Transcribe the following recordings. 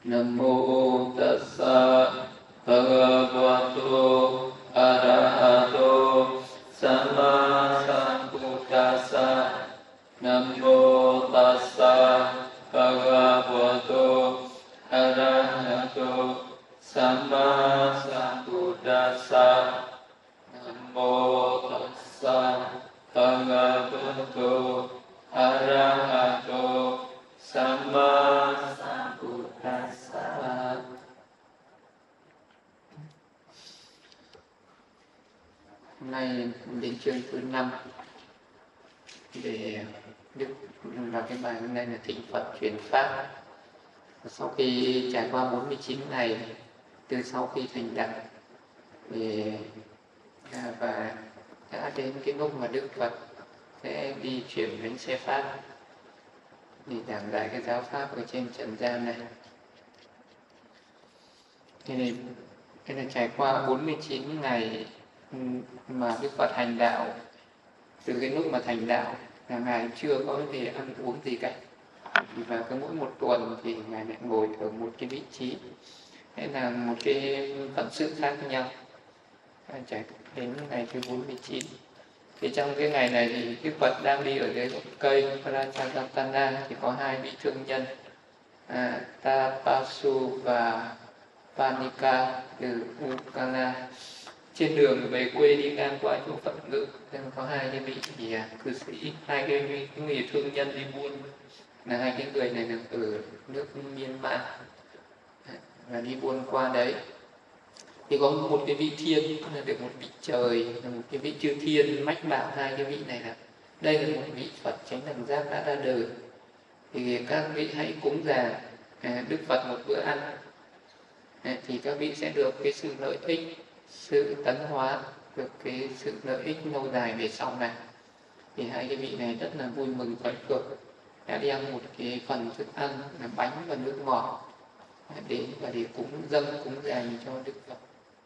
Nam mô tassa bhagavato arahato samma sambuddhassa. Nam mô tassa bhagavato arahato samma sambuddhassa. Nam mô tassa bhagavato arahato samma sambuddhassa. Hôm nay đến chương thứ 5 để Đức và cái bài hôm nay là Thỉnh Phật Truyền Pháp. Sau khi trải qua 49 ngày từ sau khi thành đạo và đã đến cái lúc mà Đức Phật sẽ đi chuyển bánh xe Pháp để giảng dạy cái giáo Pháp ở trên trần gian này. Thế là trải qua 49 ngày mà Đức Phật hành đạo. Từ cái lúc mà thành đạo là Ngài chưa có thể ăn uống gì cả. Và cứ mỗi một tuần thì Ngài lại ngồi ở một cái vị trí. Thế là một cái phận sự khác nhau. Trải đến ngày thứ 49. Thì trong cái ngày này thì Đức Phật đang đi ở dưới gốc cây Prajapatana, thì có hai vị thương nhân Tapasu và Panika từ Ukana. Trên đường về quê đi ngang qua chỗ Phật ngự, có hai cái vị cư sĩ, hai cái người thương nhân đi buôn, là hai cái người này là ở nước Myanmar và đi buôn qua đấy. Thì có một cái vị thiên là được một vị trời, là một cái vị chư thiên mách bảo hai cái vị này là đây là một vị Phật chánh đẳng giác đã ra đời, thì các vị hãy cúng dường Đức Phật một bữa ăn, thì các vị sẽ được cái sự lợi ích, sự tấn hóa, được cái sự lợi ích lâu dài về sau này. Thì hai cái vị này rất là vui mừng phấn khởi, đã đem một cái phần thức ăn là bánh và nước ngọt đến và để cúng dường cho Đức Phật.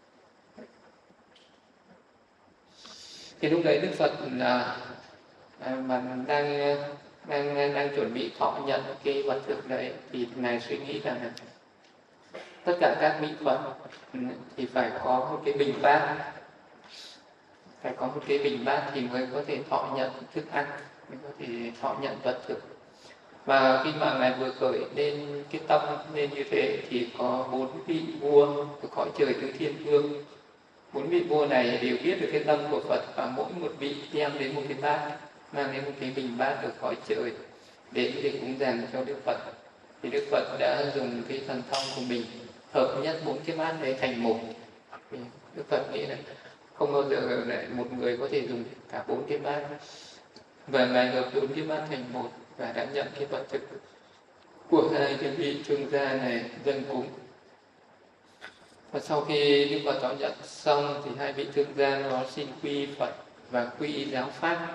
Thì lúc đấy Đức Phật mà đang chuẩn bị thọ nhận cái vật thực đấy, thì Ngài suy nghĩ rằng là tất cả các vị Phật thì phải có một cái bình bát, phải có một cái bình bát thì mới có thể thọ nhận thức ăn, mới có thể thọ nhận vật thực. Và khi mà Ngài vừa khởi lên cái tâm lên như thế thì có 4 vị vua của cõi trời tứ thiên vương. 4 vị vua này đều biết được cái tâm của Phật, và mỗi một vị đem đến một cái bát, mang đến một cái bình bát ở cõi trời để cúng dường cho Đức Phật. Thì Đức Phật đã dùng cái thần thông của mình hợp nhất 4 cái bát đấy thành một. Đức Phật nghĩ là không bao giờ lại một người có thể dùng cả 4 cái bát, và Ngài hợp 4 cái bát thành một và đã nhận cái vật thực của hai cái vị thương gia này dâng cúng. Và sau khi Đức Phật thọ nhận xong thì hai vị thương gia nó xin quy Phật và quy giáo Pháp,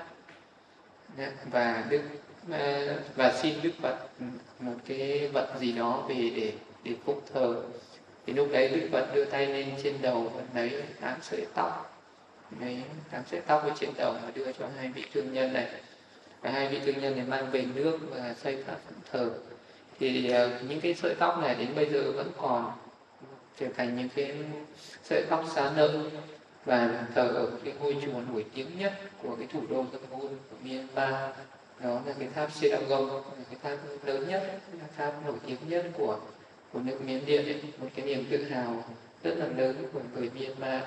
và xin Đức Phật một cái vật gì đó về để phụng thờ. Thì lúc đấy Đức Phật đưa tay lên trên đầu và lấy 8 sợi tóc, lấy 8 sợi tóc ở trên đầu và đưa cho hai vị thương nhân này. Và hai vị thương nhân này mang về nước và xây pháp phụng thờ. Thì những cái sợi tóc này đến bây giờ vẫn còn trở thành những cái sợi tóc xá lợi và thờ ở cái ngôi chùa nổi tiếng nhất của cái thủ đô Yangon của Myanmar. Đó là cái tháp Seragon, cái tháp lớn nhất, cái tháp nổi tiếng nhất của nước Miến Điện ấy. Một cái niềm tự hào rất là lớn của người Myanmar.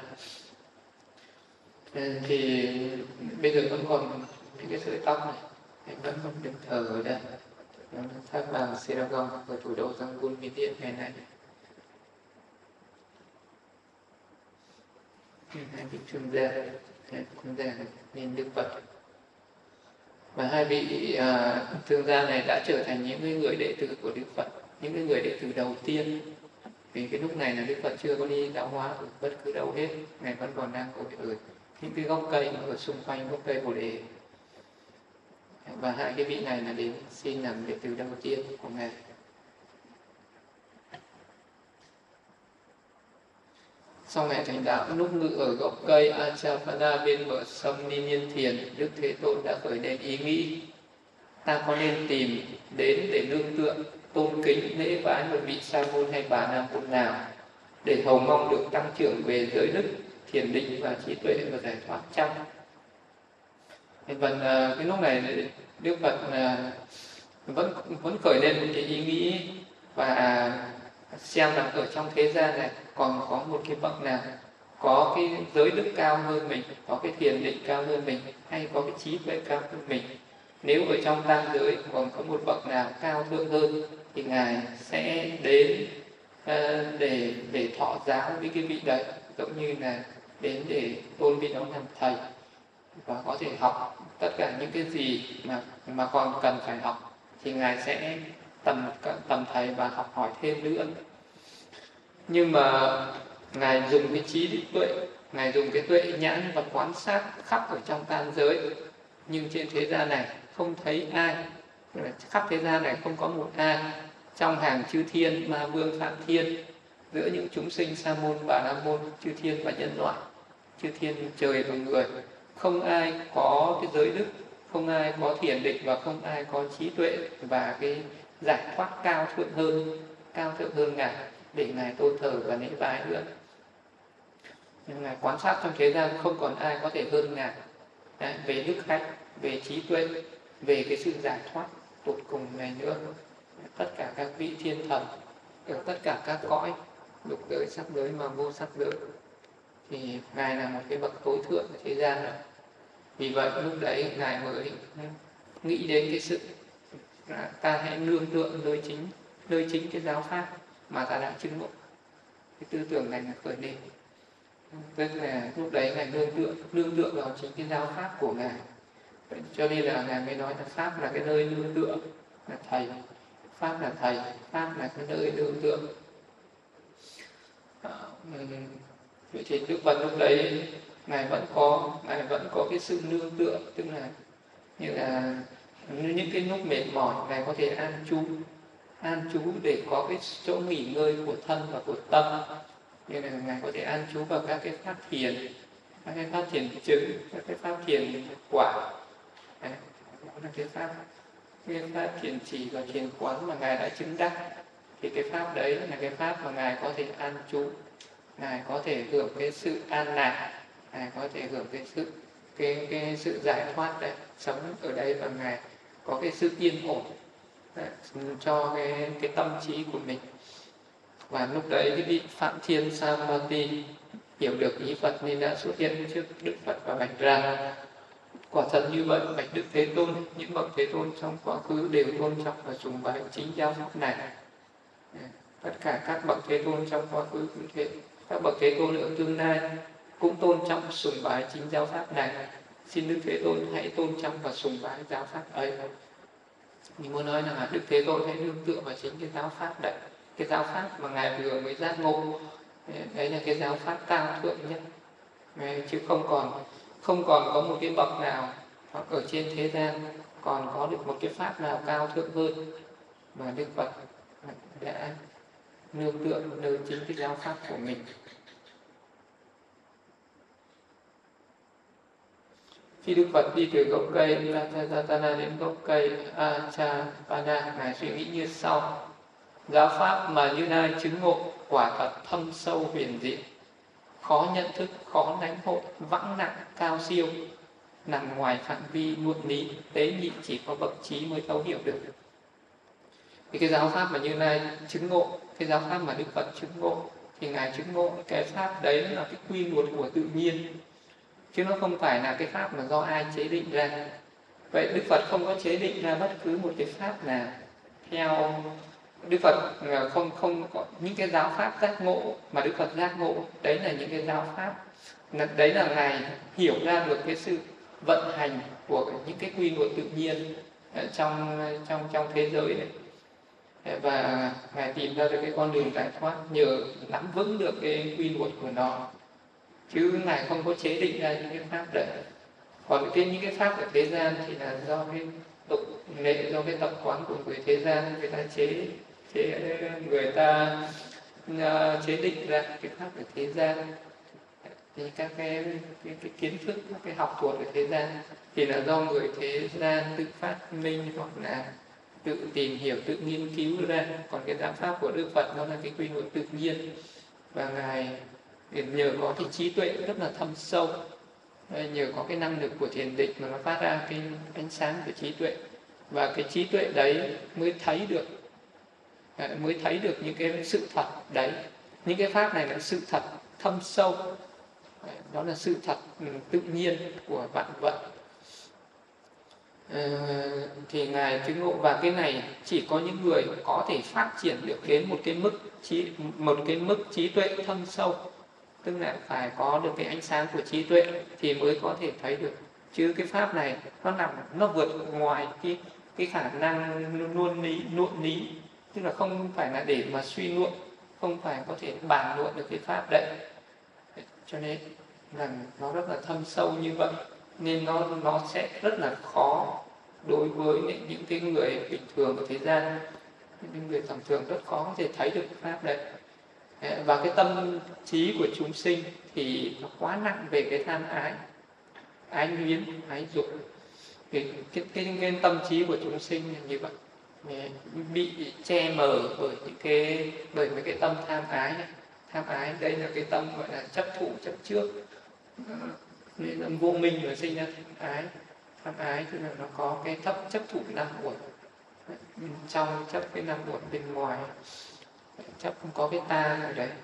Thì bây giờ vẫn còn những cái sợi tóc này vẫn không được thờ ở đây. Đó là tháp vàng Seragon ở thủ đô Yangon, Miến Điện ngày nay. Hai vị thương gia cũng ra nên Đức Phật, và hai vị thương gia này đã trở thành những người đệ tử của Đức Phật, những người đệ tử đầu tiên. Vì cái lúc này là Đức Phật chưa có đi đạo hóa ở bất cứ đâu hết, Ngài vẫn còn đang ngồi ở những cái gốc cây ở xung quanh gốc cây Bồ Đề. Và hai cái vị này là đến xin làm đệ tử đầu tiên của Ngài. Sau ngày thành đạo, lúc ngự ở gốc cây Achapana bên bờ sông Ni Niên Thiền, Đức Thế Tôn đã khởi lên ý nghĩ: ta có nên tìm đến để nương tựa tôn kính lễ bái một vị sa môn hay bà la môn nào, để hầu mong được tăng trưởng về giới đức, thiền định và trí tuệ và giải thoát chăng? Cái lúc này Đức Phật vẫn khởi lên một cái ý nghĩ và xem là ở trong thế gian này còn có một cái bậc nào có cái giới đức cao hơn mình, có cái thiền định cao hơn mình, hay có cái trí tuệ cao hơn mình. Nếu ở trong tam giới còn có một bậc nào cao thượng hơn thì Ngài sẽ đến để thọ giáo với cái vị đấy, giống như là đến để tôn vị đó làm thầy và có thể học tất cả những cái gì mà còn cần phải học thì Ngài sẽ tầm thầy và học hỏi thêm nữa. Nhưng mà Ngài dùng cái trí tuệ, Ngài dùng cái tuệ nhãn và quan sát khắp ở trong tam giới, nhưng trên thế gian này không thấy ai, khắp thế gian này không có một ai trong hàng chư thiên, ma vương, phạm thiên, giữa những chúng sinh sa môn, bà la môn, chư thiên và nhân loại, chư thiên trời và người, không ai có cái giới đức, không ai có thiền định và không ai có trí tuệ và cái giải thoát cao thượng hơn Ngài để Ngài tôn thờ và lễ bái nữa. Nhưng Ngài quan sát trong thế gian không còn ai có thể hơn Ngài về đức hạnh, về trí tuệ, về cái sự giải thoát tột cùng này nữa. Tất cả các vị thiên thần ở tất cả các cõi lục giới, sắc giới mà vô sắc giới thì Ngài là một cái bậc tối thượng ở thế gian rồi. Vì vậy lúc đấy Ngài mới nghĩ đến cái sự ta hãy nương tựa nơi chính cái giáo pháp mà ta đã chứng ngộ. Cái tư tưởng này là khởi lên, tức là lúc đấy Ngài nương tựa vào chính cái giáo pháp của Ngài. Vậy cho nên là Ngài mới nói là pháp là cái nơi nương tựa, là thầy, pháp là thầy, pháp là cái nơi nương tựa. Vậy thì Đức Phật lúc đấy Ngài vẫn có cái sự nương tựa, tức là như những cái lúc mệt mỏi Ngài có thể an trú để có cái chỗ nghỉ ngơi của thân và của tâm. Như là Ngài có thể an trú vào các cái pháp thiền, các cái pháp thiền chứng, các cái pháp thiền quả. Đó là cái pháp thiền trì và thiền quán mà Ngài đã chứng đắc. Thì cái pháp đấy là cái pháp mà Ngài có thể an trú, Ngài có thể hưởng cái sự an lạc, Ngài có thể hưởng cái sự giải thoát đấy, sống ở đây và Ngài có cái sự yên ổn cho cái tâm trí của mình. Và lúc đấy cái vị Phạm Thiên Samati hiểu được ý Phật nên đã xuất hiện trước Đức Phật và bạch rằng: quả thật như vậy, bạch Đức Thế Tôn, những bậc Thế Tôn trong quá khứ đều tôn trọng và sùng bái chính giáo pháp này. Tất cả các bậc Thế Tôn trong quá khứ cũng thế, các bậc Thế Tôn ở tương lai cũng tôn trọng sùng bái chính giáo pháp này. Xin Đức Thế Tôn hãy tôn trọng và sùng bái giáo pháp ấy. Mình muốn nói là Đức Thế Tôn hãy nương tựa vào chính cái giáo pháp đấy, cái giáo pháp mà Ngài vừa mới giác ngộ. Đấy là cái giáo pháp cao thượng nhất, chứ không còn có một cái bậc nào hoặc ở trên thế gian còn có được một cái pháp nào cao thượng hơn mà Đức Phật đã nương tựa nơi chính cái giáo pháp của mình. Khi Đức Phật đi từ gốc cây Rajatana đến gốc cây Achapada, Ngài suy nghĩ như sau: giáo pháp mà Như Lai chứng ngộ quả thật thâm sâu huyền diệu, khó nhận thức, khó lãnh hội, vắng nặng, cao siêu, nằm ngoài phạm vi luận lý, tế nhị chỉ có bậc trí mới thấu hiểu được. Thì cái giáo pháp mà Như Lai chứng ngộ, cái giáo pháp mà Đức Phật chứng ngộ, thì Ngài chứng ngộ cái pháp đấy là cái quy luật của tự nhiên, chứ nó không phải là cái pháp mà do ai chế định ra. Vậy Đức Phật không có chế định ra bất cứ một cái pháp nào theo Đức Phật. Không có những cái giáo pháp giác ngộ mà Đức Phật giác ngộ, đấy là những cái giáo pháp, đấy là Ngài hiểu ra được cái sự vận hành của những cái quy luật tự nhiên trong thế giới này, và Ngài tìm ra được cái con đường giải thoát nhờ nắm vững được cái quy luật của nó, chứ Ngài không có chế định ra những cái pháp đấy. Còn những cái pháp ở thế gian thì là do cái tục lệ, do cái tập quán của người thế gian, người ta người ta chế định ra cái pháp ở thế gian. Thì các cái kiến thức, các cái học thuật ở thế gian thì là do người thế gian tự phát minh hoặc là tự tìm hiểu, tự nghiên cứu ra. Còn cái giáo pháp của Đức Phật nó là cái quy luật tự nhiên, và ngài nhờ có cái trí tuệ rất là thâm sâu, nhờ có cái năng lực của thiền định mà nó phát ra cái ánh sáng của trí tuệ, và cái trí tuệ đấy mới thấy được những cái sự thật đấy. Những cái pháp này là sự thật thâm sâu, đó là sự thật tự nhiên của vạn vật. Thì ngài chứng ngộ, và cái này chỉ có những người có thể phát triển được đến một cái mức trí tuệ thâm sâu, tức là phải có được cái ánh sáng của trí tuệ thì mới có thể thấy được. Chứ cái pháp này nó vượt ngoài cái khả năng nuốt lý, tức là không phải là để mà suy luận, không phải có thể bàn luận được cái pháp đấy. Cho nên là nó rất là thâm sâu như vậy, nên nó sẽ rất là khó đối với những cái người bình thường ở thế gian. Những người tầm thường rất khó có thể thấy được cái pháp đấy. Và cái tâm trí của chúng sinh thì nó quá nặng về cái tham ái luyến, ái dục. Cái tâm trí của chúng sinh là như vậy, bị che mờ bởi mấy cái tâm tham ái này. Tham ái đây là cái tâm gọi là chấp thủ, chấp trước, nên là vô minh và sinh ra tham ái. Tham ái tức là nó có cái chấp thủ năm uẩn, bên trong chấp cái năm uẩn, bên ngoài chấp không có cái ta ở đấy.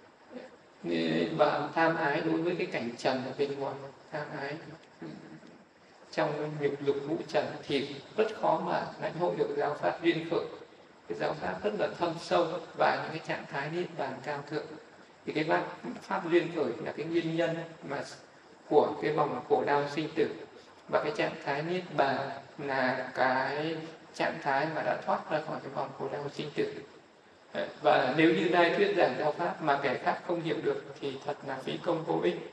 Và tham ái đối với cái cảnh trần ở bên ngoài, tham ái trong dục ngũ trần thì rất khó mà lãnh hội được giáo pháp duyên khởi. Cái giáo pháp rất là thâm sâu và những cái trạng thái niết bàn cao thượng. Thì cái pháp duyên khởi là cái nguyên nhân của cái vòng khổ đau sinh tử, và cái trạng thái niết bàn là cái trạng thái mà đã thoát ra khỏi cái vòng khổ đau sinh tử. Và nếu như nay thuyết giảng giáo pháp mà kẻ khác không hiểu được thì thật là phí công vô ích.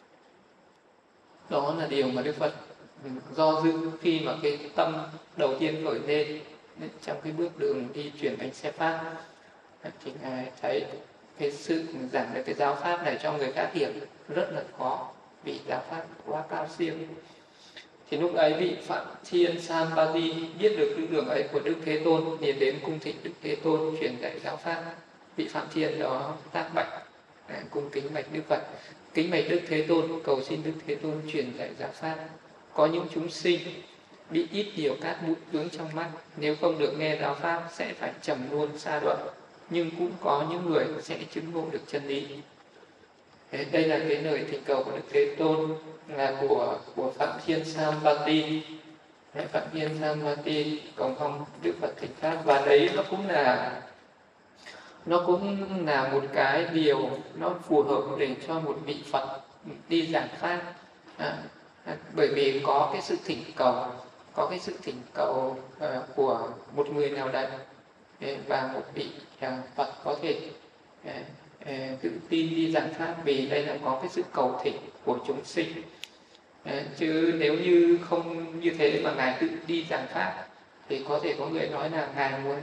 Đó là điều mà Đức Phật do dự khi mà cái tâm đầu tiên khởi lên trong cái bước đường đi chuyển bánh xe pháp, thì ngài thấy cái sự giảng được cái giáo pháp này cho người khác hiểu rất là khó, vì giáo pháp quá cao siêu. Thì lúc ấy vị Phạm Thiên Sambadi biết được cái đường ấy của Đức Thế Tôn, liền đến cung thỉnh Đức Thế Tôn truyền dạy giáo pháp. Vị Phạm Thiên đó tác bạch cung kính bạch Đức Phật: kính bạch Đức Thế Tôn, cầu xin Đức Thế Tôn truyền dạy giáo pháp. Có những chúng sinh bị ít nhiều cát bụi vướng trong mắt, nếu không được nghe giáo pháp sẽ phải trầm luôn sa đoạn, nhưng cũng có những người sẽ chứng ngộ được chân lý. Đây là cái lời thỉnh cầu của Đức Thế Tôn, là của Phạm Thiên Sambati. Phạm Thiên Sambati cầu mong Đức Phật thỉnh pháp, và đấy nó cũng là một cái điều nó phù hợp để cho một vị Phật đi giảng pháp. Bởi vì có cái sự thỉnh cầu của một người nào đấy, và một vị Phật có thể tự tin đi giảng pháp, vì đây là có cái sự cầu thỉnh của chúng sinh. Chứ nếu như không như thế mà ngài tự đi giảng pháp thì có thể có người nói là ngài muốn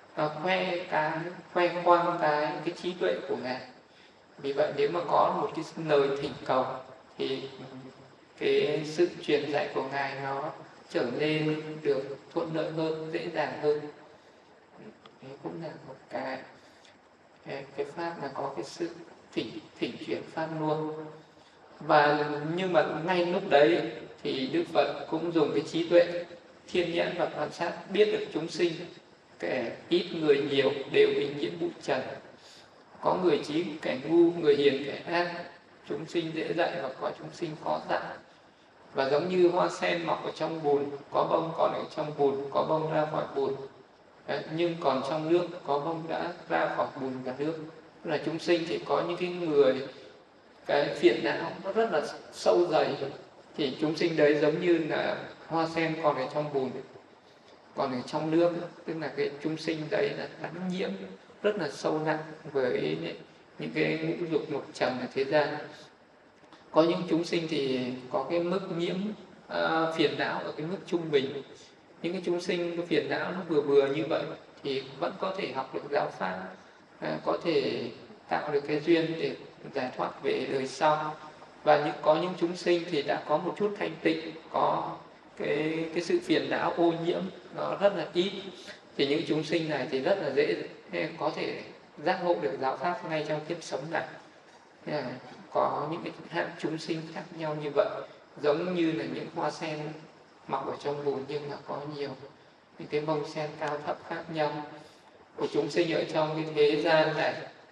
khoe khoang cái trí tuệ của ngài. Vì vậy nếu mà có một cái lời thỉnh cầu thì cái sự truyền dạy của ngài nó trở nên được thuận lợi hơn, dễ dàng hơn. Đấy cũng là một cái pháp là có cái sự thỉnh chuyển pháp luôn. Nhưng mà ngay lúc đấy thì Đức Phật cũng dùng cái trí tuệ thiên nhãn và quan sát, biết được chúng sinh, kẻ ít người nhiều đều bị nhiễm bụi trần. Có người trí, kẻ ngu, người hiền, kẻ ác, chúng sinh dễ dạy và có chúng sinh khó dạy. Và giống như hoa sen mọc ở trong bùn, có bông còn ở trong bùn, có bông ra khỏi bùn. Nhưng còn trong nước, có bông đã ra khỏi bùn và nước. Tức là chúng sinh thì có những cái người cái phiền não nó rất là sâu dày, thì chúng sinh đấy giống như là hoa sen còn ở trong bùn, còn ở trong nước, tức là cái chúng sinh đấy là đắm nhiễm rất là sâu nặng với những cái ngũ dục lục trần ở thế gian. Có những chúng sinh thì có cái mức nhiễm phiền não ở cái mức trung bình. Những cái chúng sinh cái phiền não nó vừa vừa như vậy thì vẫn có thể học được giáo pháp, có thể tạo được cái duyên để giải thoát về đời sau. Và có những chúng sinh thì đã có một chút thanh tịnh, có cái sự phiền não ô nhiễm nó rất là ít, thì những chúng sinh này thì rất là dễ có thể giác ngộ được giáo pháp ngay trong kiếp sống này. Có những cái hạng chúng sinh khác nhau như vậy, giống như là những hoa sen mọc ở trong bùn, nhưng mà có nhiều những cái bông sen cao thấp khác nhau của chúng sinh ở trong cái thế gian này.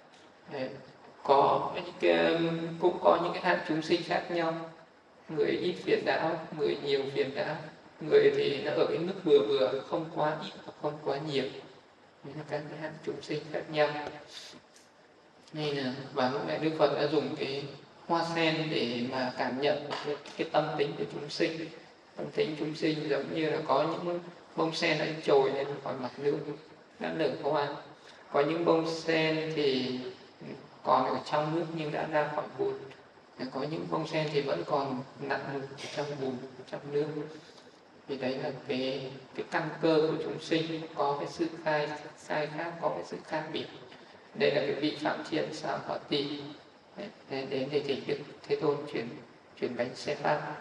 Có những cái, cũng có những cái hạng chúng sinh khác nhau, người ít phiền não, người nhiều phiền não, người thì nó ở cái mức vừa vừa, không quá ít và không quá nhiều. Nên là các cái hạng chúng sinh khác nhau. Nên là và lúc này Đức Phật đã dùng cái hoa sen để mà cảm nhận cái tâm tính của chúng sinh. Tâm tính chúng sinh giống như là có những bông sen đang trồi lên khỏi mặt nước đã nở hoa, có những bông sen thì còn ở trong nước nhưng đã ra khỏi bùn, có những bông sen thì vẫn còn nặng trong bùn, trong nước. Thì đấy là cái căn cơ của chúng sinh, có cái sự sai khác, có cái sự khác biệt. Đây là cái vị Phạm Thiên Xà Phật Tỳ đến để thỉnh Đức Thế Tôn chuyển bánh xe pháp.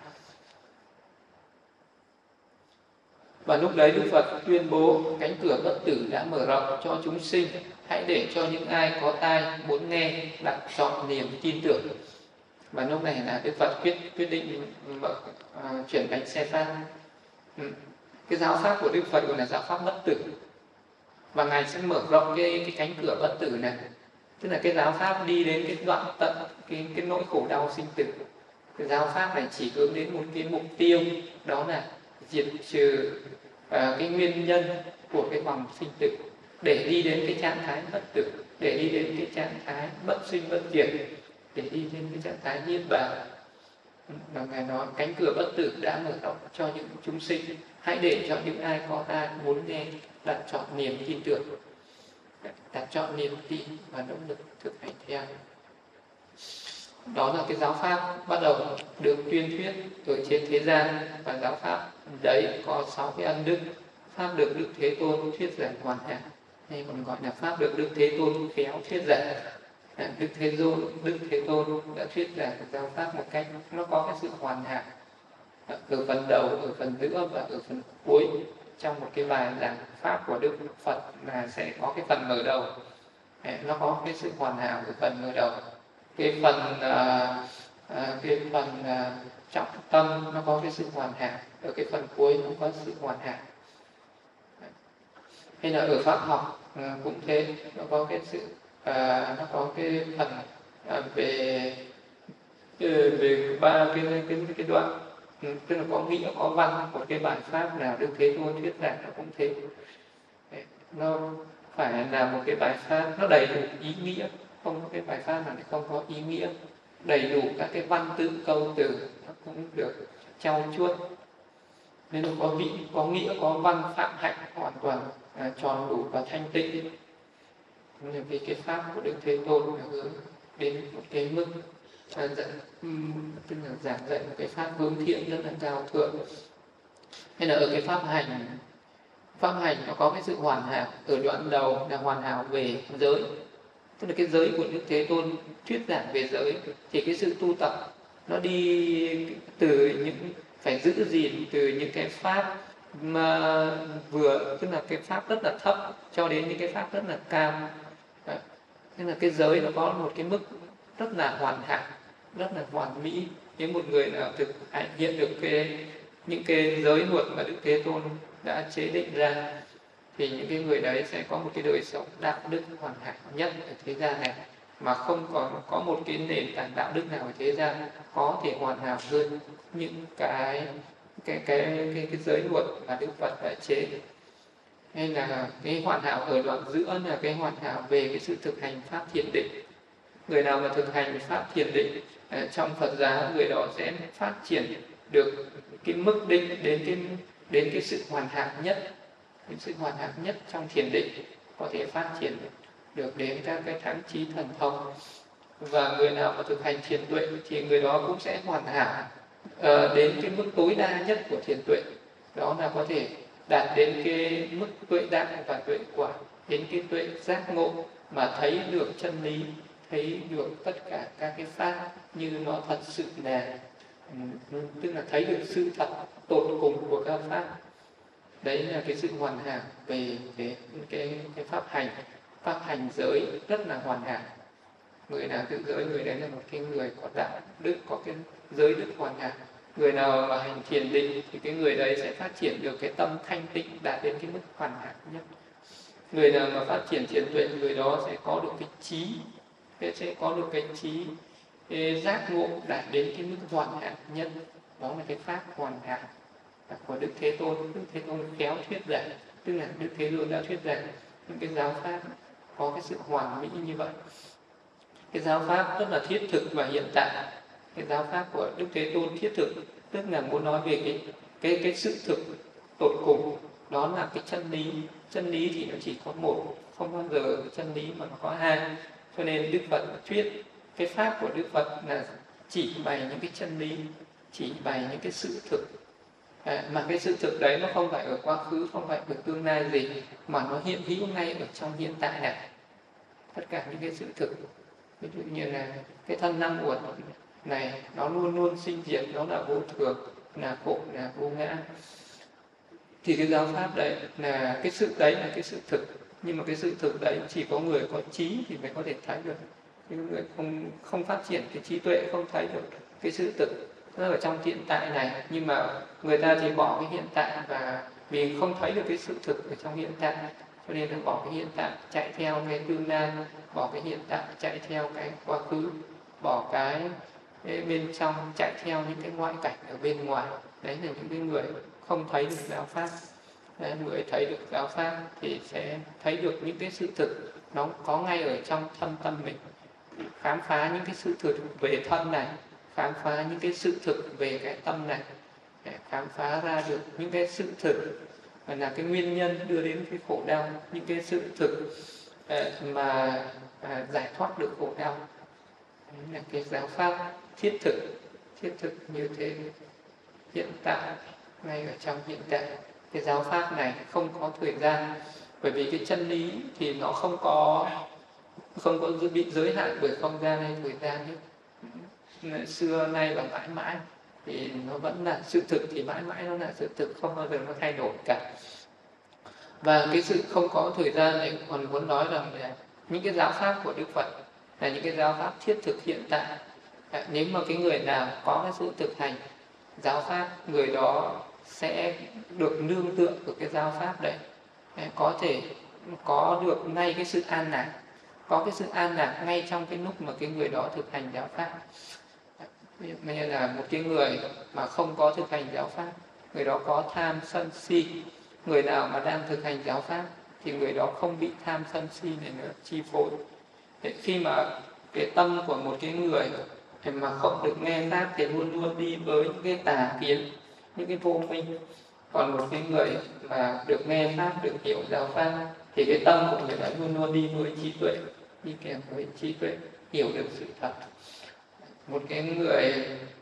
Và lúc đấy Đức Phật tuyên bố cánh cửa bất tử đã mở rộng cho chúng sinh, hãy để cho những ai có tai muốn nghe đặt chọn niềm tin tưởng. Và lúc này là Đức Phật quyết định chuyển bánh xe pháp. Cái giáo pháp của Đức Phật gọi là giáo pháp bất tử, và Ngài sẽ mở rộng cái cánh cửa bất tử này, tức là cái giáo pháp đi đến cái đoạn tận cái nỗi khổ đau sinh tử. Cái giáo pháp này chỉ hướng đến một cái mục tiêu, đó là diệt trừ cái nguyên nhân của cái vòng sinh tử, để đi đến cái trạng thái bất tử, để đi đến cái trạng thái bất sinh bất diệt, để đi đến cái trạng thái niết bàn. Và Ngài nói cánh cửa bất tử đã mở rộng cho những chúng sinh, hãy để cho những ai có tai muốn nghe đặt chọn niềm tin tưởng, đặt chọn niềm tin và nỗ lực thực hành theo. Đó là cái giáo pháp bắt đầu được tuyên thuyết ở trên thế gian, và giáo pháp đấy có 6 cái ân đức. Pháp được Đức Thế Tôn thuyết giảng hoàn hảo, hay còn gọi là pháp được Đức Thế Tôn khéo thuyết giảng. Đức Thế Tôn đã thuyết giảng giáo pháp một cách nó có cái sự hoàn hảo, ở phần đầu, ở phần giữa và ở phần cuối. Trong một cái bài giảng pháp của Đức Phật là sẽ có cái phần mở đầu, nó có cái sự hoàn hảo ở phần mở đầu. Cái phần trọng tâm nó có cái sự hoàn hảo, ở cái phần cuối nó có sự hoàn hảo. Hay là ở pháp học cũng thế, nó có cái sự nó có cái phần về ba cái đoạn, tức là có nghĩa có văn của cái bài pháp nào Đức Thế Tôn thuyết giảng nó cũng thế. Nó phải là một cái bài pháp nó đầy đủ ý nghĩa, không có cái bài pháp nào thì không có ý nghĩa, đầy đủ các cái văn tự câu từ nó cũng được trau chuốt, nên nó có vị, có nghĩa, có văn, phạm hạnh hoàn toàn tròn đủ và thanh tịnh. Vì cái pháp của Đức Thế Tôn là hướng đến một cái mức tức là giảng dạy một cái pháp hướng thiện rất là cao thượng. Hay là ở cái pháp hành nó có cái sự hoàn hảo. Ở đoạn đầu là hoàn hảo về giới, tức là cái giới của Đức Thế Tôn thuyết giảng về giới, thì cái sự tu tập nó đi từ những phải giữ gìn từ những cái pháp mà vừa, tức là cái pháp rất là thấp cho đến những cái pháp rất là cao. Tức là cái giới nó có một cái mức rất là hoàn hảo, rất là hoàn mỹ. Nếu một người nào thực hiện được những cái giới luật mà Đức Thế Tôn đã chế định ra, thì những cái người đấy sẽ có một cái đời sống đạo đức hoàn hảo nhất ở thế gian này, mà không còn có một cái nền tảng đạo đức nào ở thế gian có thể hoàn hảo hơn những cái giới luật mà Đức Phật đã chế. Hay là cái hoàn hảo ở đoạn giữa là cái hoàn hảo về cái sự thực hành pháp thiền định. Người nào mà thực hành pháp thiền định trong Phật giáo, người đó sẽ phát triển được cái mức định đến cái sự hoàn hảo nhất, cái sự hoàn hảo nhất trong thiền định, có thể phát triển được đến các cái thắng trí thần thông. Và người nào mà thực hành thiền tuệ thì người đó cũng sẽ hoàn hảo đến cái mức tối đa nhất của thiền tuệ, đó là có thể đạt đến cái mức tuệ đắc và tuệ quả, đến cái tuệ giác ngộ mà thấy được chân lý, thấy được tất cả các cái pháp như nó thật sự là, tức là thấy được sự thật tột cùng của các pháp. Đấy là cái sự hoàn hảo về cái pháp hành giới rất là hoàn hảo. Người nào giữ giới, người đấy là một cái người có đạo đức, có cái giới đức hoàn hảo. Người nào mà hành thiền định thì cái người đấy sẽ phát triển được cái tâm thanh tịnh đạt đến cái mức hoàn hảo nhất. Người nào mà phát triển thiền tuệ, người đó sẽ có được cái trí, sẽ có được cái trí giác ngộ đạt đến cái mức hoàn hảo nhất. Đó là cái pháp hoàn hảo của Đức Thế Tôn. Đức Thế Tôn khéo thuyết giảng, tức là Đức Thế Tôn đã thuyết giảng những cái giáo pháp có cái sự hoàn mỹ như vậy. Cái giáo pháp rất là thiết thực và hiện tại. Cái giáo pháp của Đức Thế Tôn thiết thực, tức là muốn nói về cái sự thực tột cùng, đó là cái chân lý. Chân lý thì nó chỉ có một, không bao giờ chân lý mà nó có hai. Cho nên Đức Phật thuyết cái pháp của Đức Phật là chỉ bày những cái chân lý, chỉ bày những cái sự thực. Mà cái sự thực đấy nó không phải ở quá khứ, không phải ở tương lai gì, mà nó hiện hữu ngay ở trong hiện tại này. Tất cả những cái sự thực, ví dụ như là cái thân năm uẩn này, nó luôn luôn sinh diệt, nó là vô thường, là khổ, là vô ngã. Thì cái giáo pháp đấy là cái sự đấy là cái sự thực. Nhưng mà cái sự thực đấy chỉ có người có trí thì mới có thể thấy được. Những người không phát triển cái trí tuệ không thấy được cái sự thực nó ở trong hiện tại này. Nhưng mà người ta thì bỏ cái hiện tại, và vì không thấy được cái sự thực ở trong hiện tại, cho nên nó bỏ cái hiện tại chạy theo cái tương lai, bỏ cái hiện tại chạy theo cái quá khứ, bỏ cái bên trong chạy theo những cái ngoại cảnh ở bên ngoài. Đấy là những cái người không thấy được giáo pháp. Người thấy được giáo pháp thì sẽ thấy được những cái sự thực nó có ngay ở trong thâm tâm mình, khám phá những cái sự thực về thân này, khám phá những cái sự thực về cái tâm này, để khám phá ra được những cái sự thực là cái nguyên nhân đưa đến cái khổ đau, những cái sự thực mà giải thoát được khổ đau. Đấy là cái giáo pháp thiết thực như thế, hiện tại, ngay ở trong hiện tại. Cái giáo pháp này không có thời gian, bởi vì cái chân lý thì nó không có bị giới hạn bởi không gian hay thời gian hết. Xưa nay và mãi mãi thì nó vẫn là sự thực, thì mãi mãi nó là sự thực, không bao giờ nó thay đổi cả. Và cái sự không có thời gian này còn muốn nói rằng là những cái giáo pháp của Đức Phật là những cái giáo pháp thiết thực hiện tại. Nếu mà cái người nào có cái sự thực hành giáo pháp, người đó sẽ được nương tựa của cái giáo pháp đấy, có thể có được ngay cái sự an lạc, có cái sự an lạc ngay trong cái lúc mà cái người đó thực hành giáo pháp. Như là một cái người mà không có thực hành giáo pháp, người đó có tham sân si. Người nào mà đang thực hành giáo pháp thì người đó không bị tham sân si này nữa chi phối. Khi mà cái tâm của một cái người mà không được nghe pháp thì luôn luôn đi với những cái tà kiến, những cái vô minh. Còn một cái người mà được nghe pháp, được hiểu giáo pháp thì cái tâm của người đó luôn luôn đi với trí tuệ, đi kèm với trí tuệ, hiểu được sự thật. Một cái người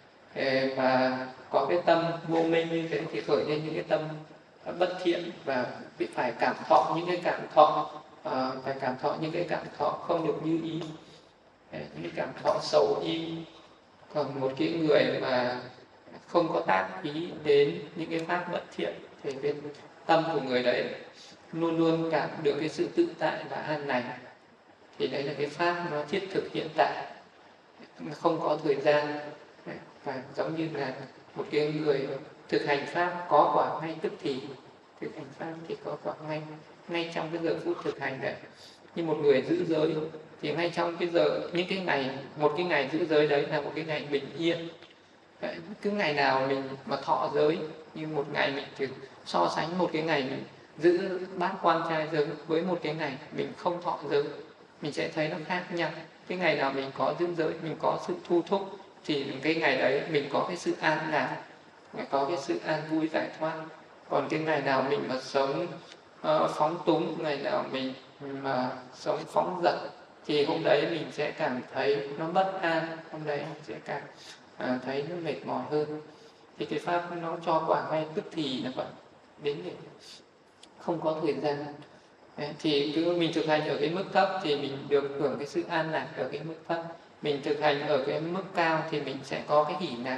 mà có cái tâm vô minh như thế thì khởi lên những cái tâm bất thiện, và phải cảm thọ những cái cảm thọ, phải cảm thọ những cái cảm thọ không được như ý, những cái cảm thọ xấu y. Còn một cái người mà không có tác ý đến những cái pháp bất thiện thì bên tâm của người đấy luôn luôn cảm được cái sự tự tại và an lành. Thì đấy là cái pháp nó thiết thực hiện tại, không có thời gian. Và giống như là một cái người thực hành pháp có quả ngay tức thì, thực hành pháp thì có quả ngay trong cái giờ phút thực hành đấy. Như một người giữ giới thì ngay trong cái giờ, những cái ngày, một cái ngày giữ giới đấy là một cái ngày bình yên. Đấy, cứ ngày nào mình mà thọ giới, như một ngày mình thử so sánh một cái ngày mình giữ bát quan trai giới với một cái ngày mình không thọ giới, mình sẽ thấy nó khác nhau. Cái ngày nào mình có giữ giới, mình có sự thu thúc, thì cái ngày đấy mình có cái sự an lạc, có cái sự an vui giải thoát. Còn cái ngày nào mình mà sống phóng túng, ngày nào mình mà sống phóng dật, thì hôm đấy mình sẽ cảm thấy nó bất an, hôm đấy mình sẽ cảm thấy nó mệt mỏi hơn. Thì cái pháp nó cho quả ngay tức thì là vậy, đến để không có thời gian. Thì cứ mình thực hành ở cái mức thấp thì mình được hưởng cái sự an lạc ở cái mức thấp. Mình thực hành ở cái mức cao thì mình sẽ có cái hỷ lạc,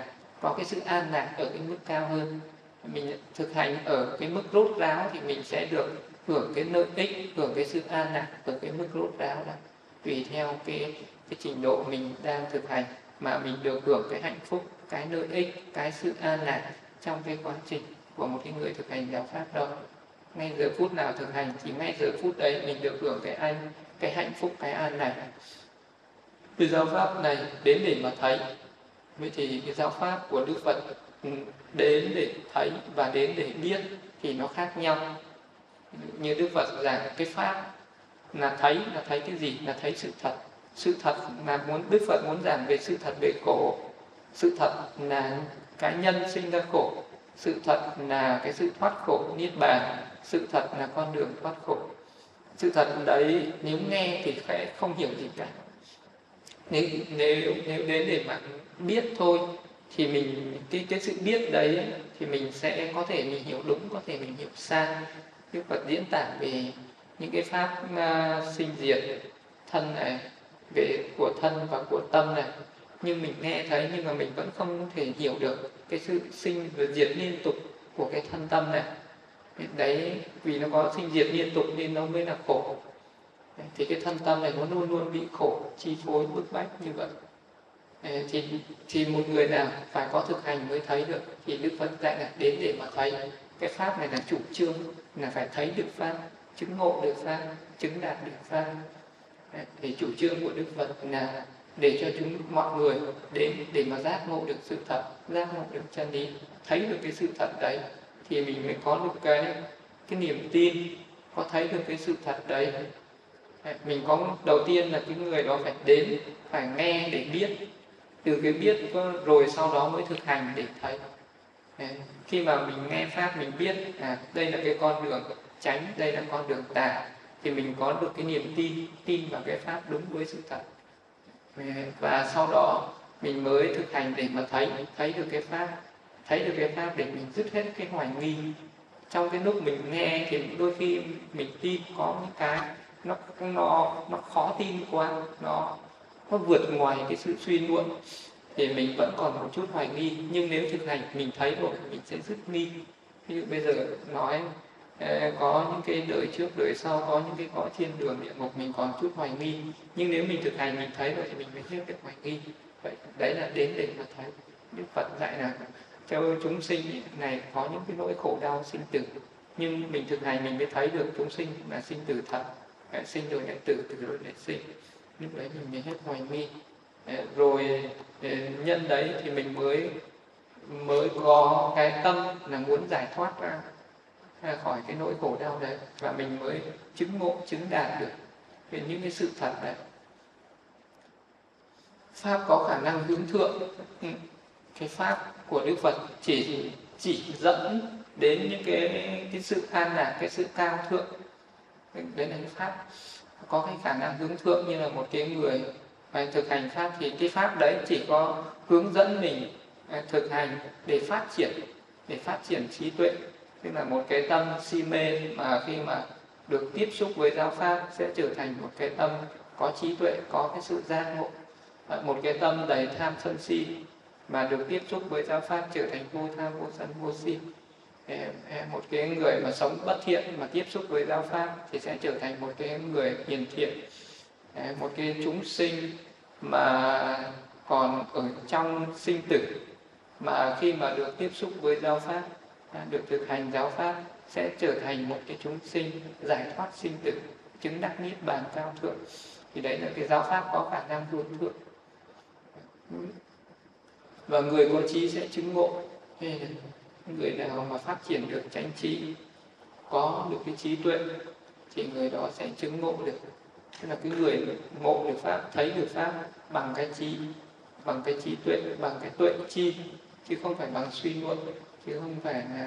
có cái sự an lạc ở cái mức cao hơn. Mình thực hành ở cái mức rốt ráo thì mình sẽ được hưởng cái lợi ích, hưởng cái sự an lạc ở cái mức rốt ráo đó. Tùy theo cái trình độ mình đang thực hành mà mình được hưởng cái hạnh phúc, cái lợi ích, cái sự an lạc trong cái quá trình của một cái người thực hành giáo pháp đó. Ngay giờ phút nào thực hành thì ngay giờ phút đấy mình được hưởng cái hạnh phúc, cái an lạc. Cái giáo pháp này đến để mà thấy. Vậy thì cái giáo pháp của Đức Phật đến để thấy và đến để biết thì nó khác nhau. Như Đức Phật giảng cái pháp là thấy cái gì? Là thấy sự thật. Sự thật là Đức Phật muốn giảng về sự thật về khổ. Sự thật là cái nhân sinh ra khổ. Sự thật là cái sự thoát khổ niết bàn. Sự thật là con đường thoát khổ. Sự thật đấy nếu nghe thì sẽ không hiểu gì cả. Nếu đến để mà biết thôi thì mình cái sự biết đấy thì mình sẽ có thể mình hiểu đúng, có thể mình hiểu sai. Đức Phật diễn tả về những cái pháp sinh diệt thân này, về của thân và của tâm này, nhưng mình nghe thấy nhưng mà mình vẫn không thể hiểu được cái sự sinh và diệt liên tục của cái thân tâm này. Đấy, vì nó có sinh diệt liên tục nên nó mới là khổ. Thì cái thân tâm này nó luôn luôn bị khổ chi phối bức bách như vậy. Thì một người nào phải có thực hành mới thấy được. Thì Đức Phật dạy là đến để mà thấy. Cái pháp này là chủ trương là phải thấy được pháp, chứng ngộ được pháp, chứng đạt được pháp. Thì chủ trương của Đức Phật là để cho mọi người đến để mà giác ngộ được sự thật, giác ngộ được chân lý, thấy được cái sự thật đấy thì mình mới có được cái niềm tin, có thấy được cái sự thật đấy. Mình có đầu tiên là cái người đó phải đến, phải nghe để biết, từ cái biết rồi sau đó mới thực hành để thấy. Khi mà mình nghe pháp mình biết đây là cái con đường chánh, đây là con đường tà, thì mình có được cái niềm tin vào cái pháp đúng với sự thật. Và sau đó mình mới thực hành để mà thấy được cái pháp để mình dứt hết cái hoài nghi. Trong cái lúc mình nghe thì đôi khi mình tin có những cái nó khó tin quá, nó vượt ngoài cái sự suy luận thì mình vẫn còn một chút hoài nghi. Nhưng nếu thực hành mình thấy rồi mình sẽ dứt nghi. Ví dụ bây giờ nói có những cái đời trước đời sau, có những cái cõi thiên đường địa ngục mình còn chút hoài nghi, nhưng nếu mình thực hành mình thấy rồi thì mình mới hết được hoài nghi. Vậy đấy là đến để mà thấy. Đức Phật dạy là cho chúng sinh này có những cái nỗi khổ đau sinh tử, nhưng mình thực hành mình mới thấy được chúng sinh là sinh tử thật, sinh rồi lại tử, tử rồi lại sinh. Lúc đấy mình mới hết hoài nghi. Rồi nhân đấy thì mình mới có cái tâm là muốn giải thoát ra khỏi cái nỗi khổ đau đấy, và mình mới chứng ngộ, chứng đạt được về những cái sự thật đấy. Pháp có khả năng hướng thượng. Cái pháp của Đức Phật chỉ dẫn đến những cái sự an lạc, cái sự cao thượng. Đấy là cái pháp có cái khả năng hướng thượng. Như là một cái người phải thực hành pháp thì cái pháp đấy chỉ có hướng dẫn mình thực hành để phát triển trí tuệ. Tức là một cái tâm si mê mà khi mà được tiếp xúc với giáo pháp sẽ trở thành một cái tâm có trí tuệ, có cái sự giác ngộ. Một cái tâm đầy tham sân si mà được tiếp xúc với giáo pháp trở thành vô tham, vô sân, vô si. Một cái người mà sống bất thiện mà tiếp xúc với giáo pháp thì sẽ trở thành một cái người hiền thiện. Một cái chúng sinh mà còn ở trong sinh tử mà khi mà được tiếp xúc với giáo pháp, được thực hành giáo pháp sẽ trở thành một cái chúng sinh giải thoát sinh tử, chứng đắc niết bàn cao thượng. Thì đấy là cái giáo pháp có khả năng hướng thượng. Và người có trí sẽ chứng ngộ. Người nào mà phát triển được chánh trí, có được cái trí tuệ thì người đó sẽ chứng ngộ được. Tức là cái người ngộ được pháp, thấy được pháp bằng cái trí tuệ, bằng cái tuệ chi, chứ không phải bằng suy luận, chứ không phải là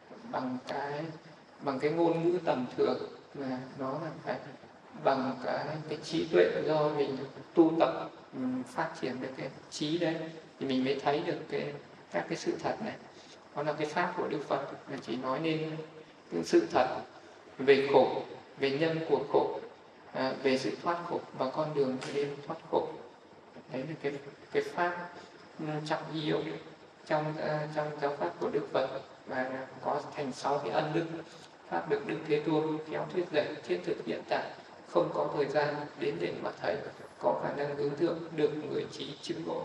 bằng cái ngôn ngữ tầm thường, mà nó là phải bằng cái trí tuệ do mình tu tập, phát triển được cái trí đấy thì mình mới thấy được các cái sự thật này. Đó là cái pháp của Đức Phật là chỉ nói nên những sự thật về khổ, về nhân của khổ, về sự thoát khổ và con đường để đến thoát khổ. Đấy là cái pháp trọng trong giáo pháp của Đức Phật, và có thành 6 cái ân đức. Pháp được Đức Thế Tôn khéo thuyết dạy thiết thực hiện tại, không có thời gian đến để mà thầy, có khả năng hướng thượng, được người trí chứng ngộ.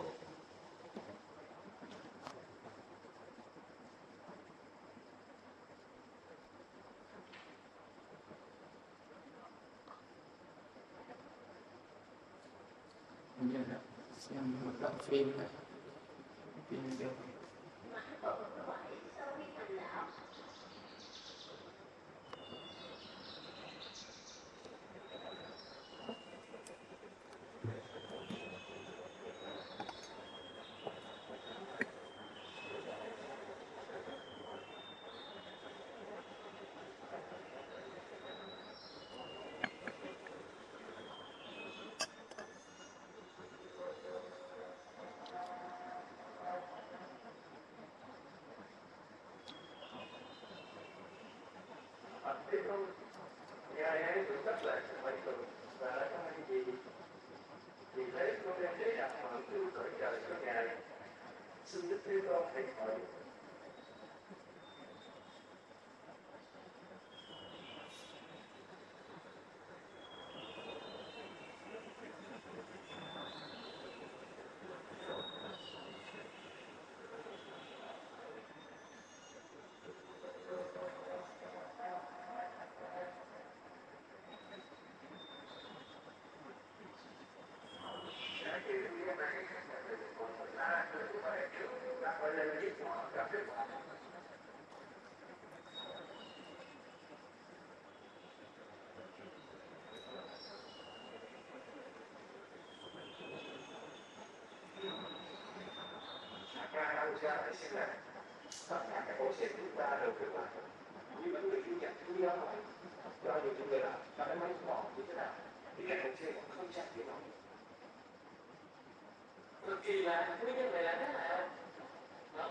Xem một đoạn phim này, phim được. Xin Đức Thế Tôn hãy hỏi. Tất cả các bộ xếp chúng ta đều kết quả như những người chủ nhật chú đó nói, cho dù chúng người làm cái máy mỏ như thế nào thì các bộ xếp cũng không chắc điểm nào. Cực kỳ là nguyên nhân này là thế nào đó.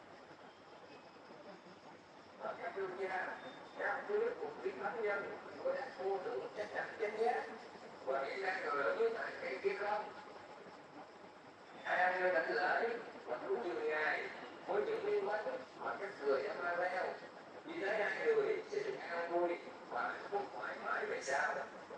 Các thương gia, các thứ cũng biết bán nhân có đã mua được chắc chắn chánh giá và cái ra người với lại cái kia không ai đánh lễ và cũng nhiều ngày với những liên quan mà các người em la leo vì thế hai người sẽ được an vui và không thoải mái về sao.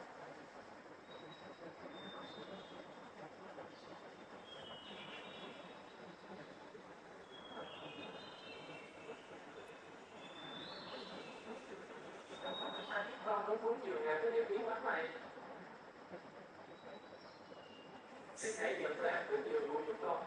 Con cũng muốn nhiều ngày có những biến hóa này. Xin hãy nhận ra với điều của chúng con.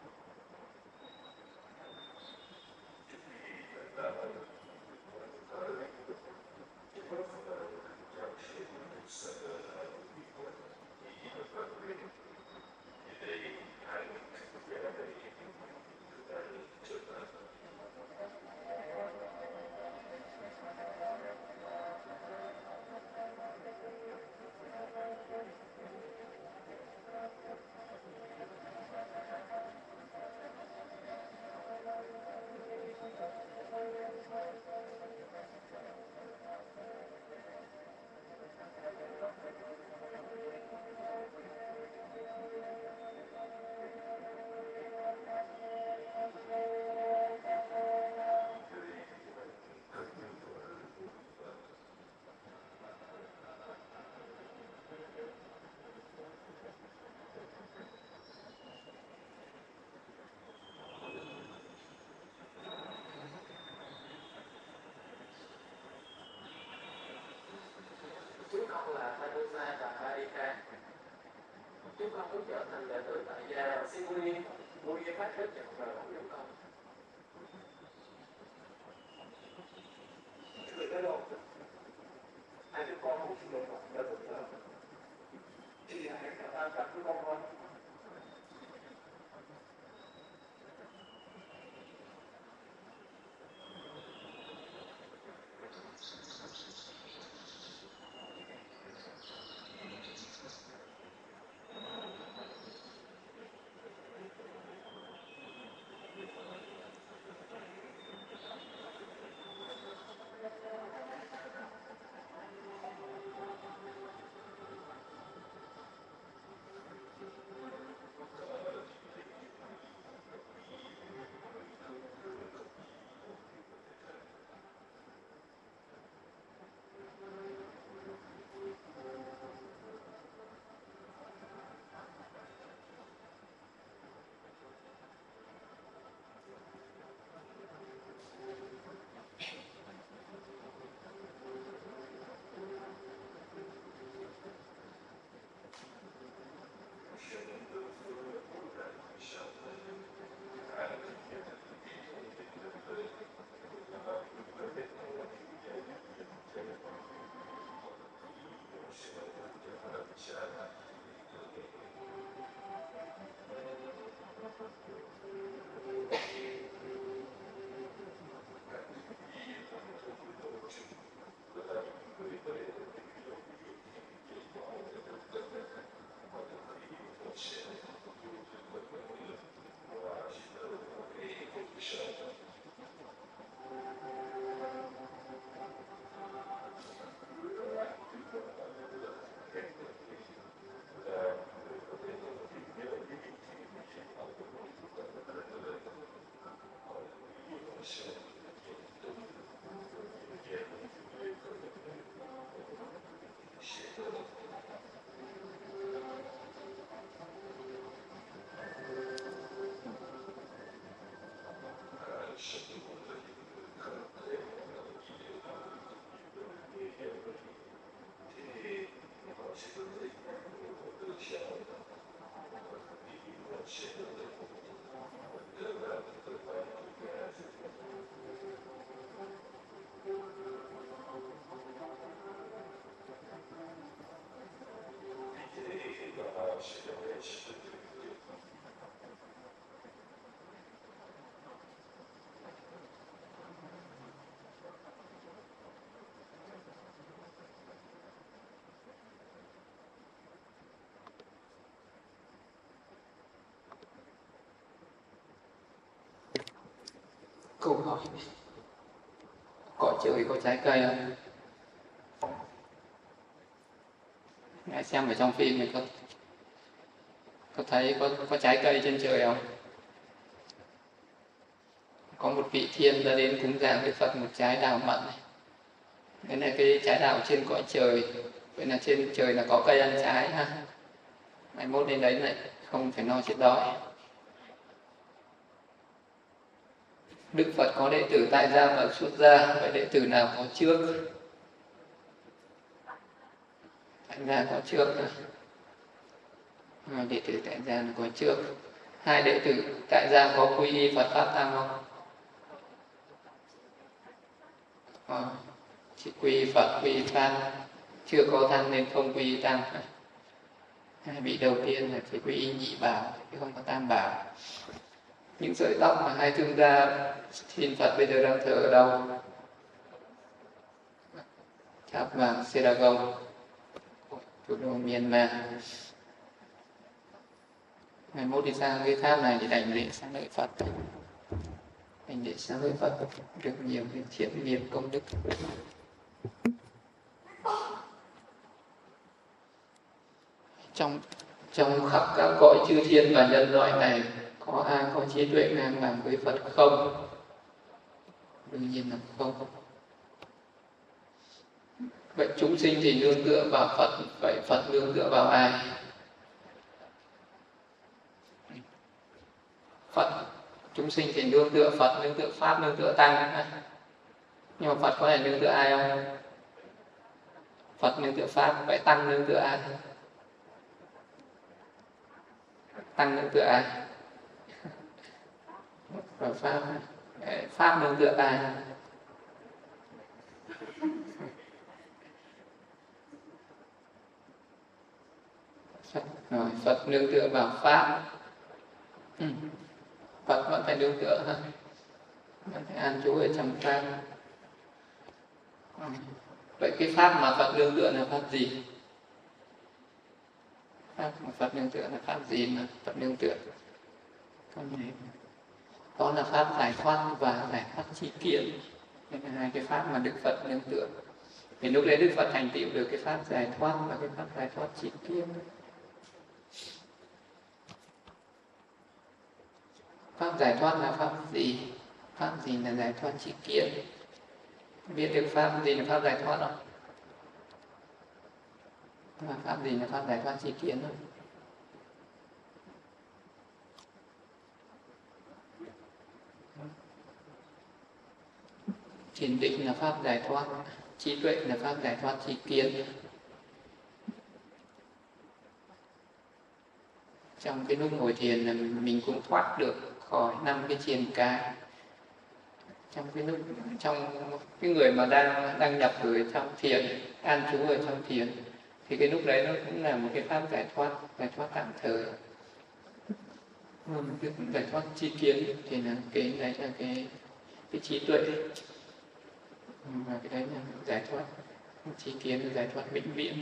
Chúng con là Thanusa và Harika. Chúng con muốn trở thành đệ tử tại gia và xin Muni phát rất nhận lời của chúng con. Người tới đâu? Hai chúng con cũng xin được đệ tử rồi. Thì hãy gặp chúng con thôi. câu hỏi: cõi trời có trái cây không? Ngài xem ở trong phim này có thấy có trái cây trên trời không? Có một vị thiên ra đến cúng dường Đức Phật một trái đào mận này. Đấy là cái trái đào trên cõi trời. Vậy là trên trời là có cây ăn trái ha. Mai mốt đến đấy lại không phải no chết đói. Đức Phật có đệ tử tại gia và xuất gia. Vậy đệ tử nào có trước? Tại gia có trước. Đệ tử tại gia là có trước. Hai đệ tử tại gia có quy y Phật Pháp Tăng không? Chỉ quy y Phật, quy y Pháp, chưa có Tăng nên không quy y Tăng. Hai vị đầu tiên là chỉ quy y nhị bảo, chứ không có tam bảo. Những sợi tóc mà hai thương gia xin Phật bây giờ đang thờ ở đâu? Tháp vàng Seragon, thủ đô Myanmar. Ngày mốt đi sang cái tháp này thì đảnh lễ sang lễ Phật. Đảnh lễ sang lễ Phật được nhiều cái thiện nghiệp công đức. Trong khắp các cõi chư thiên và nhân loại này, có ai có trí tuệ ngang bằng với Phật không? Đương nhiên là không. Vậy chúng sinh thì nương tựa vào Phật, vậy Phật nương tựa vào ai? Phật, chúng sinh thì nương tựa Phật, nương tựa Pháp, nương tựa Tăng. Nhưng mà Phật có thể nương tựa ai không? Phật nương tựa Pháp, vậy Tăng nương tựa ai? Tăng nương tựa ai? Và Pháp nương tựa ai? Rồi, Phật nương tựa vào Pháp. Phật vẫn phải nương tựa ha, vẫn phải an trú ở trong Pháp. Vậy cái Pháp mà Phật nương tựa là Pháp gì? Pháp mà Phật nương tựa là Pháp gì mà Phật nương tựa? Đó là Pháp giải thoát và giải thoát tri kiến. Đây là hai cái Pháp mà Đức Phật nương tựa. Thì lúc đấy Đức Phật thành tựu được cái Pháp giải thoát và cái Pháp giải thoát tri kiến. Pháp giải thoát là Pháp gì? Pháp gì là giải thoát tri kiến? Biết được Pháp gì là Pháp giải thoát không? Và Pháp gì là Pháp giải thoát tri kiến không? Thiền định là Pháp giải thoát, trí tuệ là Pháp giải thoát tri kiến. Trong cái lúc ngồi thiền là mình cũng thoát được khỏi 5 cái triền cái. Trong cái người mà đang nhập ở trong thiền, an trú ở trong thiền, thì cái lúc đấy nó cũng là một cái Pháp giải thoát tạm thời. Cái giải thoát tri kiến thì là cái đấy là cái trí tuệ, và cái đấy là giải thoát tri kiến, là giải thoát vĩnh viễn.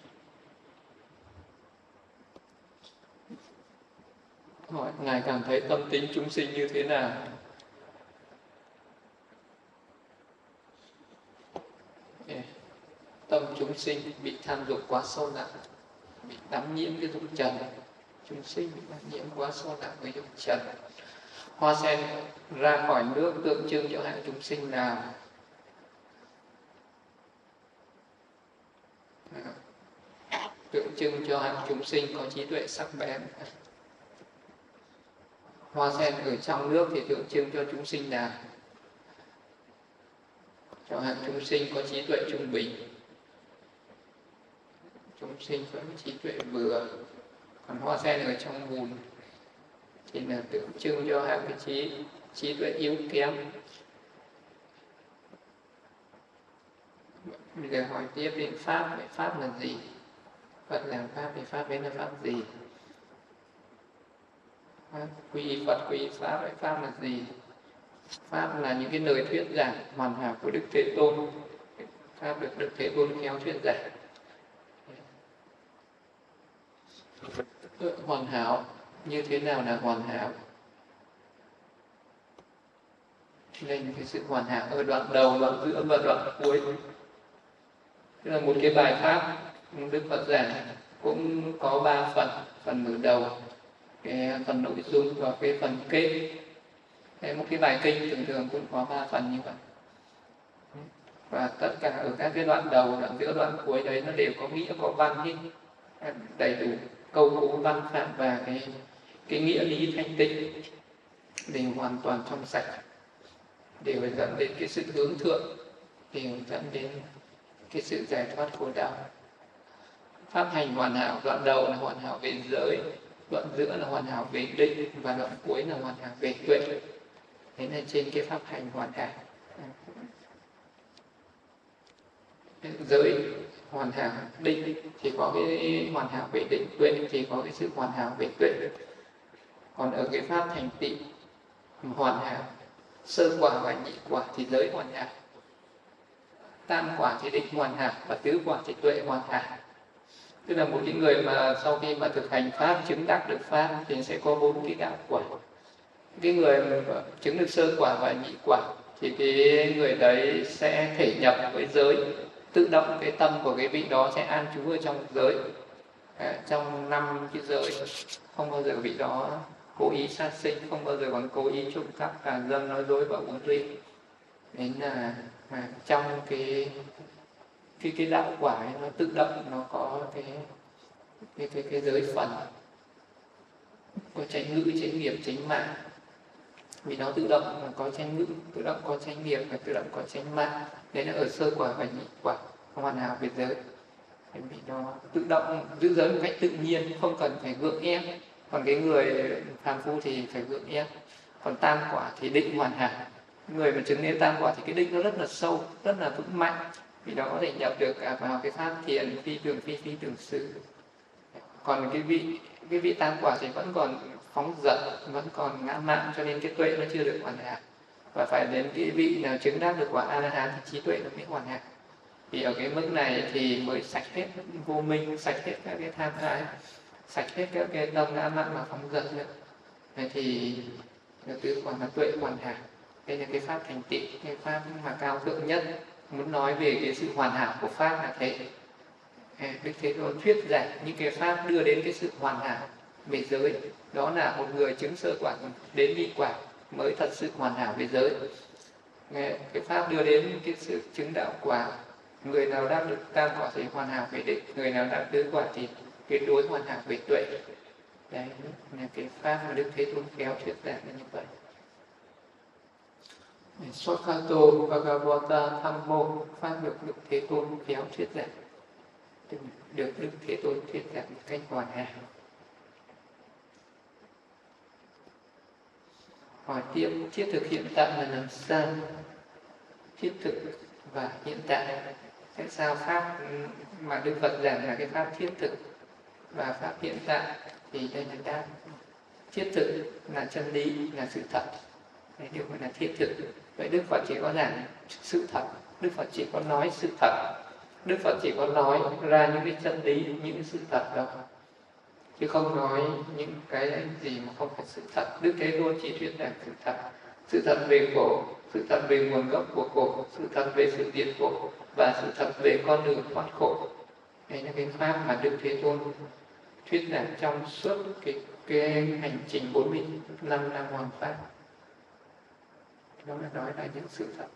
Hỏi Ngài cảm thấy tâm tính chúng sinh như thế nào? Tâm chúng sinh bị tham dục quá sâu nặng, bị đắm nhiễm cái dục trần. Chúng sinh bị đắm nhiễm quá sâu nặng với dục trần. Hoa sen ra khỏi nước tượng trưng cho hạng chúng sinh nào? Tượng trưng cho hạng chúng sinh có trí tuệ sắc bén. Hoa sen ở trong nước thì tượng trưng cho chúng sinh nào? Cho hạng chúng sinh có trí tuệ trung bình. Chúng sinh có trí tuệ vừa. Còn hoa sen ở trong bùn thì là tượng trưng cho hạng cái trí tuệ yếu kém. Bây giờ hỏi tiếp đến Pháp, vậy Pháp là gì? Phật là Pháp, thì Pháp ấy là Pháp gì? Quy y Phật, quy y Pháp, vậy Pháp là gì? Pháp là những cái lời thuyết giảng hoàn hảo của Đức Thế Tôn. Pháp được Đức Thế Tôn khéo thuyết giảng. Hoàn hảo, như thế nào là hoàn hảo? lên cái sự hoàn hảo ở đoạn đầu, đoạn giữa và đoạn cuối. Tức là một cái bài pháp Đức Phật giảng cũng có 3 phần: phần mở đầu, cái phần nội dung và cái phần kết. Một cái bài kinh thường thường cũng có 3 phần như vậy. Và tất cả ở các cái đoạn đầu, đoạn giữa, đoạn cuối đấy nó đều có nghĩa, có văn hết, đầy đủ câu cú, văn pháp và cái nghĩa lý thanh tịnh đều hoàn toàn trong sạch, đều dẫn đến cái sự hướng thượng, đều dẫn đến cái sự giải thoát khổ đau. Pháp hành hoàn hảo, đoạn đầu là hoàn hảo về giới, đoạn giữa là hoàn hảo về định và đoạn cuối là hoàn hảo về tuệ. Thế là trên cái pháp hành hoàn hảo. Giới hoàn hảo, định thì có cái hoàn hảo về định, tuệ thì có cái sự hoàn hảo về tuệ. Còn ở cái pháp thành tựu hoàn hảo, sơ quả và nhị quả thì giới hoàn hảo, tam quả thì định hoàn hảo và tứ quả thì tuệ hoàn hảo. Tức là một cái người mà sau khi mà thực hành pháp, chứng đắc được pháp thì sẽ có 4 cái đạo quả. Cái người mà chứng được sơ quả và nhị quả thì cái người đấy sẽ thể nhập với giới, tự động cái tâm của cái vị đó sẽ an trú ở trong giới, trong 5 cái giới, không bao giờ vị đó cố ý sát sinh, không bao giờ còn cố ý trộm cắp, tà dâm, nói dối và uống rượu. Đến là trong cái đạo quả ấy, nó tự động nó có cái giới phần, có chánh ngữ, chánh nghiệp, chánh mạng. Vì nó tự động có chánh ngữ, tự động có chánh nghiệp và tự động có chánh mạng. Đấy là ở sơ quả và nhị quả hoàn hảo về giới. Vì nó tự động giữ giới một cách tự nhiên, không cần phải gượng ép. Còn cái người phàm phu thì phải gượng ép. Còn tam quả thì định hoàn hảo. Người mà chứng đến tam quả thì cái định nó rất là sâu, rất là vững mạnh. Vì nó có thể nhập được cả vào cái pháp thiền, phi tưởng sự. Còn cái vị tam quả thì vẫn còn phóng dật, vẫn còn ngã mạn, cho nên cái tuệ nó chưa được hoàn hảo. Và phải đến cái vị nào chứng đắc được quả A-la-hán thì trí tuệ nó mới hoàn hảo. Thì ở cái mức này thì mới sạch hết vô minh, sạch hết các cái tham ái, sạch hết các cái tâm ngã mạn mà phóng dật nữa. Thế thì tứ quả là tuệ hoàn hảo. Đây là cái pháp thành tựu, cái pháp mà cao thượng nhất. Muốn nói về cái sự hoàn hảo của pháp là thế. Đức Thế Tôn thuyết giảng những cái pháp đưa đến cái sự hoàn hảo về giới. Đó là một người chứng sơ quả đến nhị quả mới thật sự hoàn hảo về giới. Cái pháp đưa đến cái sự chứng đạo quả, người nào đắc được tam quả thì hoàn hảo về định, người nào đắc tứ quả thì tuyệt đối hoàn hảo về tuệ. Đấy là cái pháp mà Đức Thế Tôn khéo thuyết giảng là như vậy. Sokhato Bhagavata Thammo, pháp được Đức Thế Tôn khéo thuyết giảng, được Đức Thế Tôn thuyết giảng một cách hoàn hảo. Hỏi tiếp, thiết thực hiện tại là làm sao? Thiết thực và hiện tại. Tại sao pháp mà Đức Phật giảng là cái pháp thiết thực và pháp hiện tại? Thì đây là đáp. Thiết thực là chân lý, là sự thật. Đấy điều gọi là thiết thực. Vậy Đức Phật chỉ có giảng sự thật, Đức Phật chỉ có nói sự thật, Đức Phật chỉ có nói ra những cái chân lý, những cái sự thật đâu, chứ không nói những cái gì mà không phải sự thật. Đức Thế Tôn chỉ thuyết giảng sự thật về khổ, sự thật về nguồn gốc của khổ, sự thật về sự diệt khổ và sự thật về con đường thoát khổ. Đây là cái pháp mà Đức Thế Tôn thuyết giảng trong suốt cái hành trình 45 năm hoàng pháp. Đó là nói là những sự thật.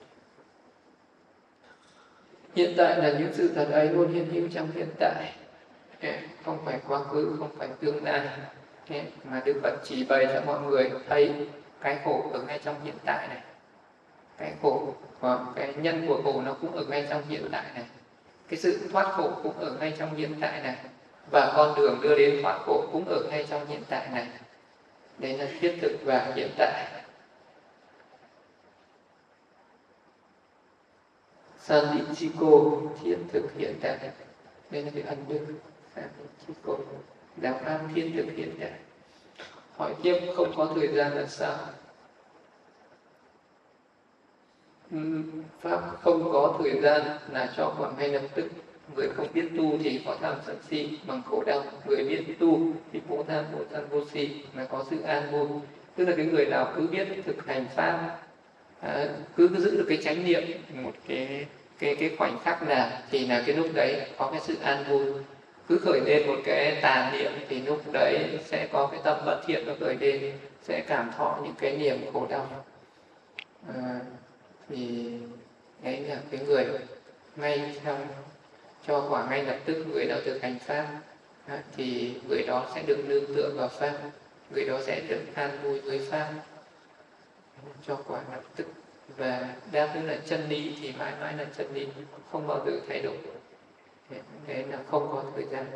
Hiện tại là những sự thật ấy luôn hiện hữu trong hiện tại, không phải quá khứ, không phải tương lai, mà Đức Phật chỉ bày cho mọi người thấy cái khổ ở ngay trong hiện tại này, cái khổ và cái nhân của khổ nó cũng ở ngay trong hiện tại này, cái sự thoát khổ cũng ở ngay trong hiện tại này, và con đường đưa đến thoát khổ cũng ở ngay trong hiện tại này. Đấy là thiết thực và hiện tại. Sandichiko, thiết thực hiện tại. Đây là cái ân đức. Sandichiko, đạo pháp thiết thực hiện tại. Hỏi tiếp, không có thời gian là sao? Pháp không có thời gian là cho quả ngay lập tức. Người không biết tu thì có tham sân si bằng khổ đau. Người biết tu thì vô tham, vô sân, vô si là có sự an vui. Tức là cái người nào cứ biết thực hành pháp cứ giữ được cái chánh niệm một cái khoảnh khắc nào thì là cái lúc đấy có cái sự an vui. Cứ khởi lên một cái tà niệm thì lúc đấy sẽ có cái tâm bất thiện nó khởi lên, sẽ cảm thọ những cái niềm khổ đau. Thì đấy là cái người ngay cho quả ngay lập tức người nào thực hành pháp thì người đó sẽ được nương tựa vào pháp, người đó sẽ được an vui với pháp cho quả lập tức. Và đáp ứng là chân lý thì mãi mãi là chân lý, không bao giờ thay đổi. Thế là không có thời gian.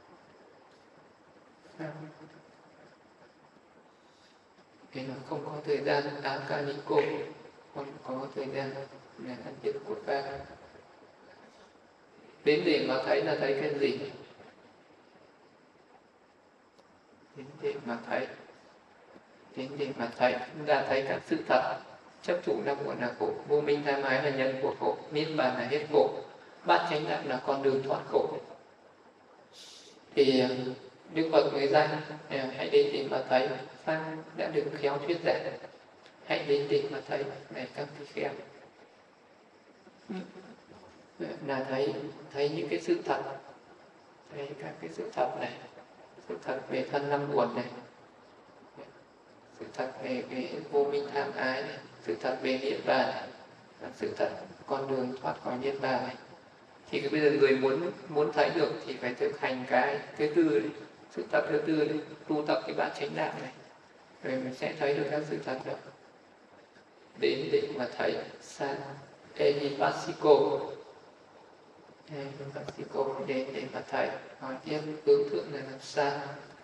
Thế là không có thời gian Akaliko, không có thời gian là ăn tiết của pháp. Đến để mà thấy là thấy cái gì? Đến để mà thấy. Đến để mà thấy, chúng ta thấy các sự thật. Chấp thủ là muộn là khổ, vô minh tham ái là nhân của khổ, niết bàn là hết khổ, bát chánh đạo là con đường thoát khổ. Thì Đức Phật người ra hãy đến tìm mà thấy pháp đã được khéo thuyết giảng, hãy đến tìm mà thấy này các vị khéo là thấy những cái sự thật, thấy các cái sự thật này, sự thật về thân năm uẩn này, sự thật về cái vô minh tham ái này, sự thật về niết bàn này, sự thật con đường thoát khỏi niết bàn này. Thì bây giờ người muốn thấy được thì phải thực hành cái thứ tư này, sự thật thứ tư này, tu tập cái bát chánh đạo này, rồi mình sẽ thấy được các sự thật đó. Đến để mà thấy san Ehipassiko, đến để mà thấy. Hỏi tiếp hướng thượng là làm sao?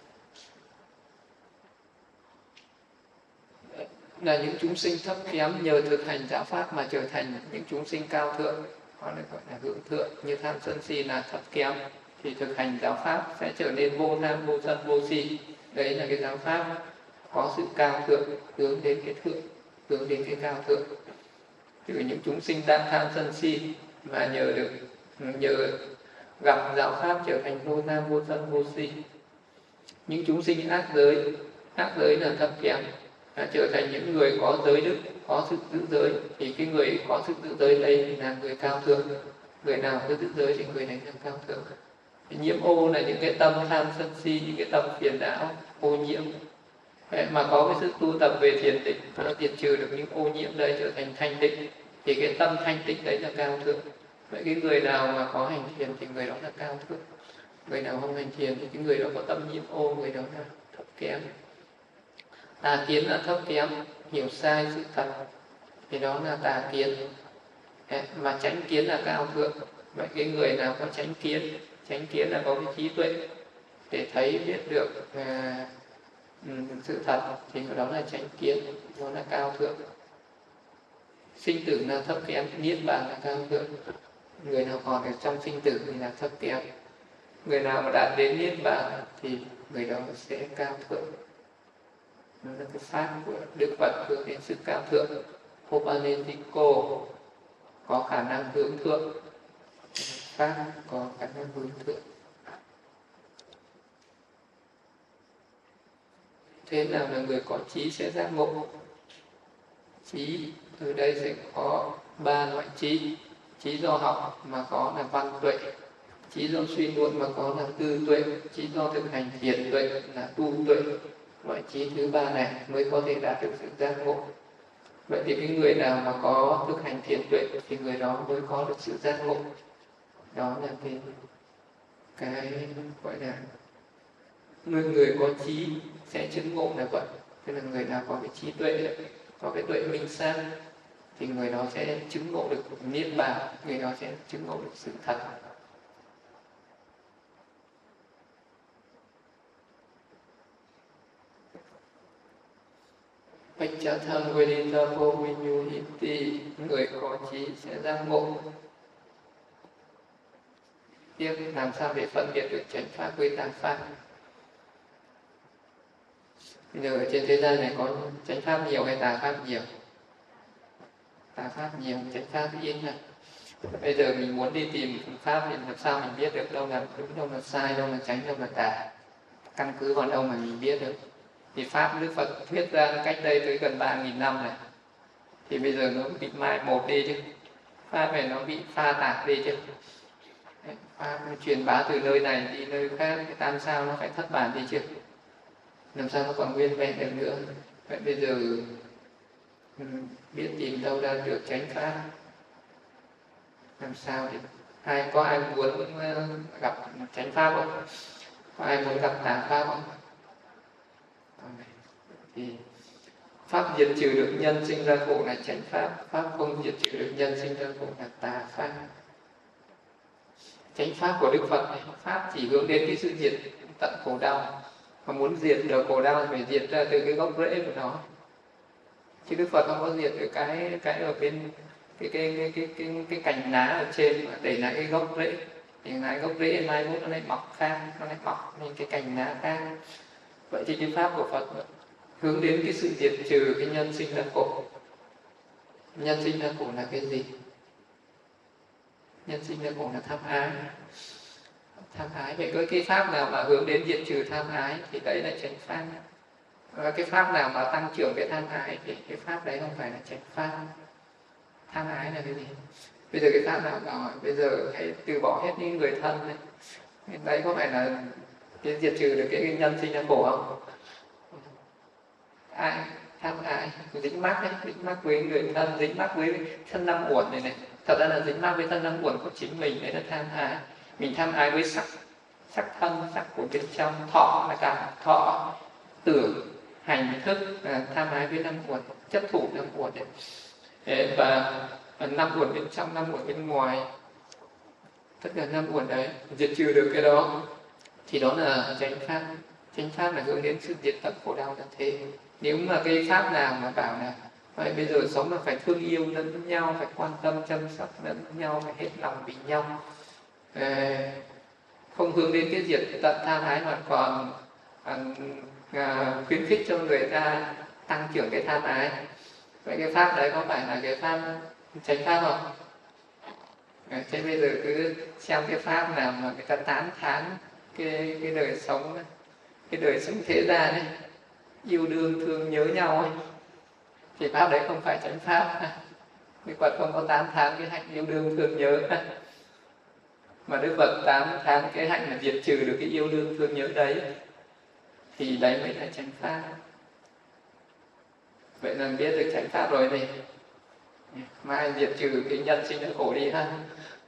Là những chúng sinh thấp kém nhờ thực hành giáo pháp mà trở thành những chúng sinh cao thượng, họ được gọi là hướng thượng. Như tham sân si là thấp kém thì thực hành giáo pháp sẽ trở nên vô tham vô sân vô si. Đấy là cái giáo pháp có sự cao thượng, hướng đến cái thượng, hướng đến cái cao thượng. Từ những chúng sinh đang tham sân si mà nhờ gặp giáo pháp trở thành vô tham vô sân vô si. Những chúng sinh ác giới là thấp kém, trở thành những người có giới đức, có sức giữ giới, thì cái người có sức giữ giới đây là người cao thượng. Người nào có giữ giới thì người này là cao thượng. Nhiễm ô là những cái tâm tham sân si, những cái tâm phiền não ô nhiễm. Mà có cái sự tu tập về thiền định, nó diệt trừ được những ô nhiễm đấy, trở thành thanh tịnh, thì cái tâm thanh tịnh đấy là cao thượng. Vậy cái người nào mà có hành thiền thì người đó là cao thượng. Người nào không hành thiền thì cái người đó có tâm nhiễm ô, người đó là thấp kém. Tà kiến là thấp kém, hiểu sai sự thật thì đó là tà kiến. Mà chánh kiến là cao thượng. Vậy cái người nào có chánh kiến là có cái trí tuệ để thấy biết được sự thật thì đó là chánh kiến, đó là cao thượng. Sinh tử là thấp kém, niết bàn là cao thượng. Người nào còn ở trong sinh tử thì là thấp kém. Người nào mà đạt đến niết bàn thì người đó sẽ cao thượng. Đó là cái pháp của Đức Phật hướng đến sự cao thượng. Hopanetiko có khả năng hướng thượng, pháp có khả năng hướng thượng. Thế nào là người có trí sẽ giác ngộ? Trí từ đây sẽ có 3 loại trí. Trí do học mà có là văn tuệ, trí do suy luận mà có là tư tuệ, trí do thực hành thiền tuệ là tu tuệ. Loại trí thứ 3 này mới có thể đạt được sự giác ngộ. Vậy thì cái người nào mà có thực hành thiền tuệ thì người đó mới có được sự giác ngộ. Đó là cái gọi là người có trí sẽ chứng ngộ là vậy. Tức là người nào có cái trí tuệ, có cái tuệ minh sang thì người đó sẽ chứng ngộ được niết bàn, người đó sẽ chứng ngộ được sự thật. Bạch chá thăng vedita vô vinyuhiti, người có trí sẽ giác ngộ. Tiếp làm sao để phân biệt được chánh pháp với tà pháp? Bây giờ ở trên thế gian này có chánh pháp nhiều hay tà pháp nhiều? Tà pháp nhiều, chánh pháp ít này. Bây giờ mình muốn đi tìm pháp thì làm sao mình biết được đâu là đúng, đâu là sai, đâu là chánh, đâu là tà? Căn cứ vào đâu mà mình biết được? Thì pháp Đức Phật thuyết ra cách đây tới gần 3.000 năm này. thì bây giờ nó bị mai một đi chứ, pháp này nó bị pha tạp đi chứ. Pháp truyền bá từ nơi này đi nơi khác, cái tam sao nó phải thất bản đi chứ, làm sao nó còn nguyên vẹn được nữa. Vậy bây giờ biết tìm đâu ra được chánh pháp, làm sao thì có ai muốn gặp chánh pháp không? Có ai muốn gặp tà pháp không? Thì pháp diệt trừ được nhân sinh ra khổ là chánh pháp, pháp không diệt trừ được nhân sinh ra khổ là tà pháp. Chánh pháp của Đức Phật này, pháp chỉ hướng đến cái sự diệt tận khổ đau, mà muốn diệt được khổ đau thì phải diệt ra từ cái gốc rễ của nó, chứ Đức Phật không có diệt được cái ở bên cái cành lá ở trên mà để lại cái gốc rễ, thì lại gốc rễ mai mốt nó lại mọc khác, nó lại mọc nên cái cành lá khác. Vậy thì cái pháp của Phật hướng đến cái sự diệt trừ cái nhân sinh ra khổ. Nhân sinh ra khổ là cái gì? Nhân sinh ra khổ là tham ái. Tham ái, vậy có cái pháp nào mà hướng đến diệt trừ tham ái thì đấy là chánh pháp. Và cái pháp nào mà tăng trưởng cái tham ái thì cái pháp đấy không phải là chánh pháp. Tham ái là cái gì? Bây giờ cái pháp nào bảo bây giờ hãy từ bỏ hết những người thân này, đấy có phải là cái diệt trừ được cái nhân sinh ra khổ không? Ai tham ái, dính mắc đấy, dính mắc với người thân, dính mắc với thân năm uẩn này này. Thật ra là dính mắc với thân năm uẩn của chính mình, đấy là tham ái. Mình tham ái với sắc thân, sắc của bên trong, thọ là cả thọ, tưởng, hành, thức, tham ái với năm uẩn, chấp thủ năm uẩn đấy. Và năm uẩn bên trong, năm uẩn bên ngoài, tất cả năm uẩn đấy, diệt trừ được cái đó thì đó là chánh pháp. Chánh pháp là hướng đến sự diệt tận khổ đau là thế. Nếu mà cái pháp nào mà bảo là vậy bây giờ sống là phải thương yêu lẫn nhau, phải quan tâm chăm sóc lẫn nhau, phải hết lòng vì nhau, không hướng đến cái diệt tận tham ái mà còn khuyến khích cho người ta tăng trưởng cái tham ái, vậy cái pháp đấy có phải là cái pháp chánh pháp không? Thế bây giờ cứ xem cái pháp nào mà người ta tán thán cái đời sống, cái đời sống thế gian ấy, yêu đương thương nhớ nhau ấy, thì pháp đấy không phải chánh pháp. Đức Phật không có tán thán cái hạnh yêu đương thương nhớ, mà Đức Phật tán thán cái hạnh là diệt trừ được cái yêu đương thương nhớ đấy, thì đấy mới là chánh pháp. Vậy là biết được chánh pháp rồi này, mai diệt trừ cái nhân sinh ra khổ đi ha.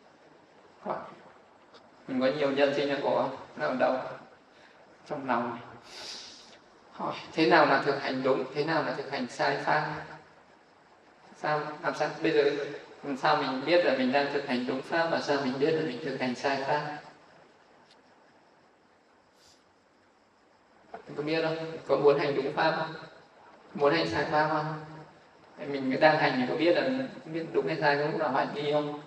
Mình có nhiều nhân sinh ra khổ không? Nó ở đâu? Trong lòng này. Hỏi, thế nào là thực hành đúng, thế nào là thực hành sai pháp? Làm sao bây giờ làm sao mình biết là mình đang thực hành đúng pháp, và sao mình biết là mình thực hành sai pháp? Mình có biết không? Có muốn hành đúng pháp không? Muốn hành sai pháp không? Mình đang hành, mình có biết là biết đúng hay sai, có lúc nào hành đi không?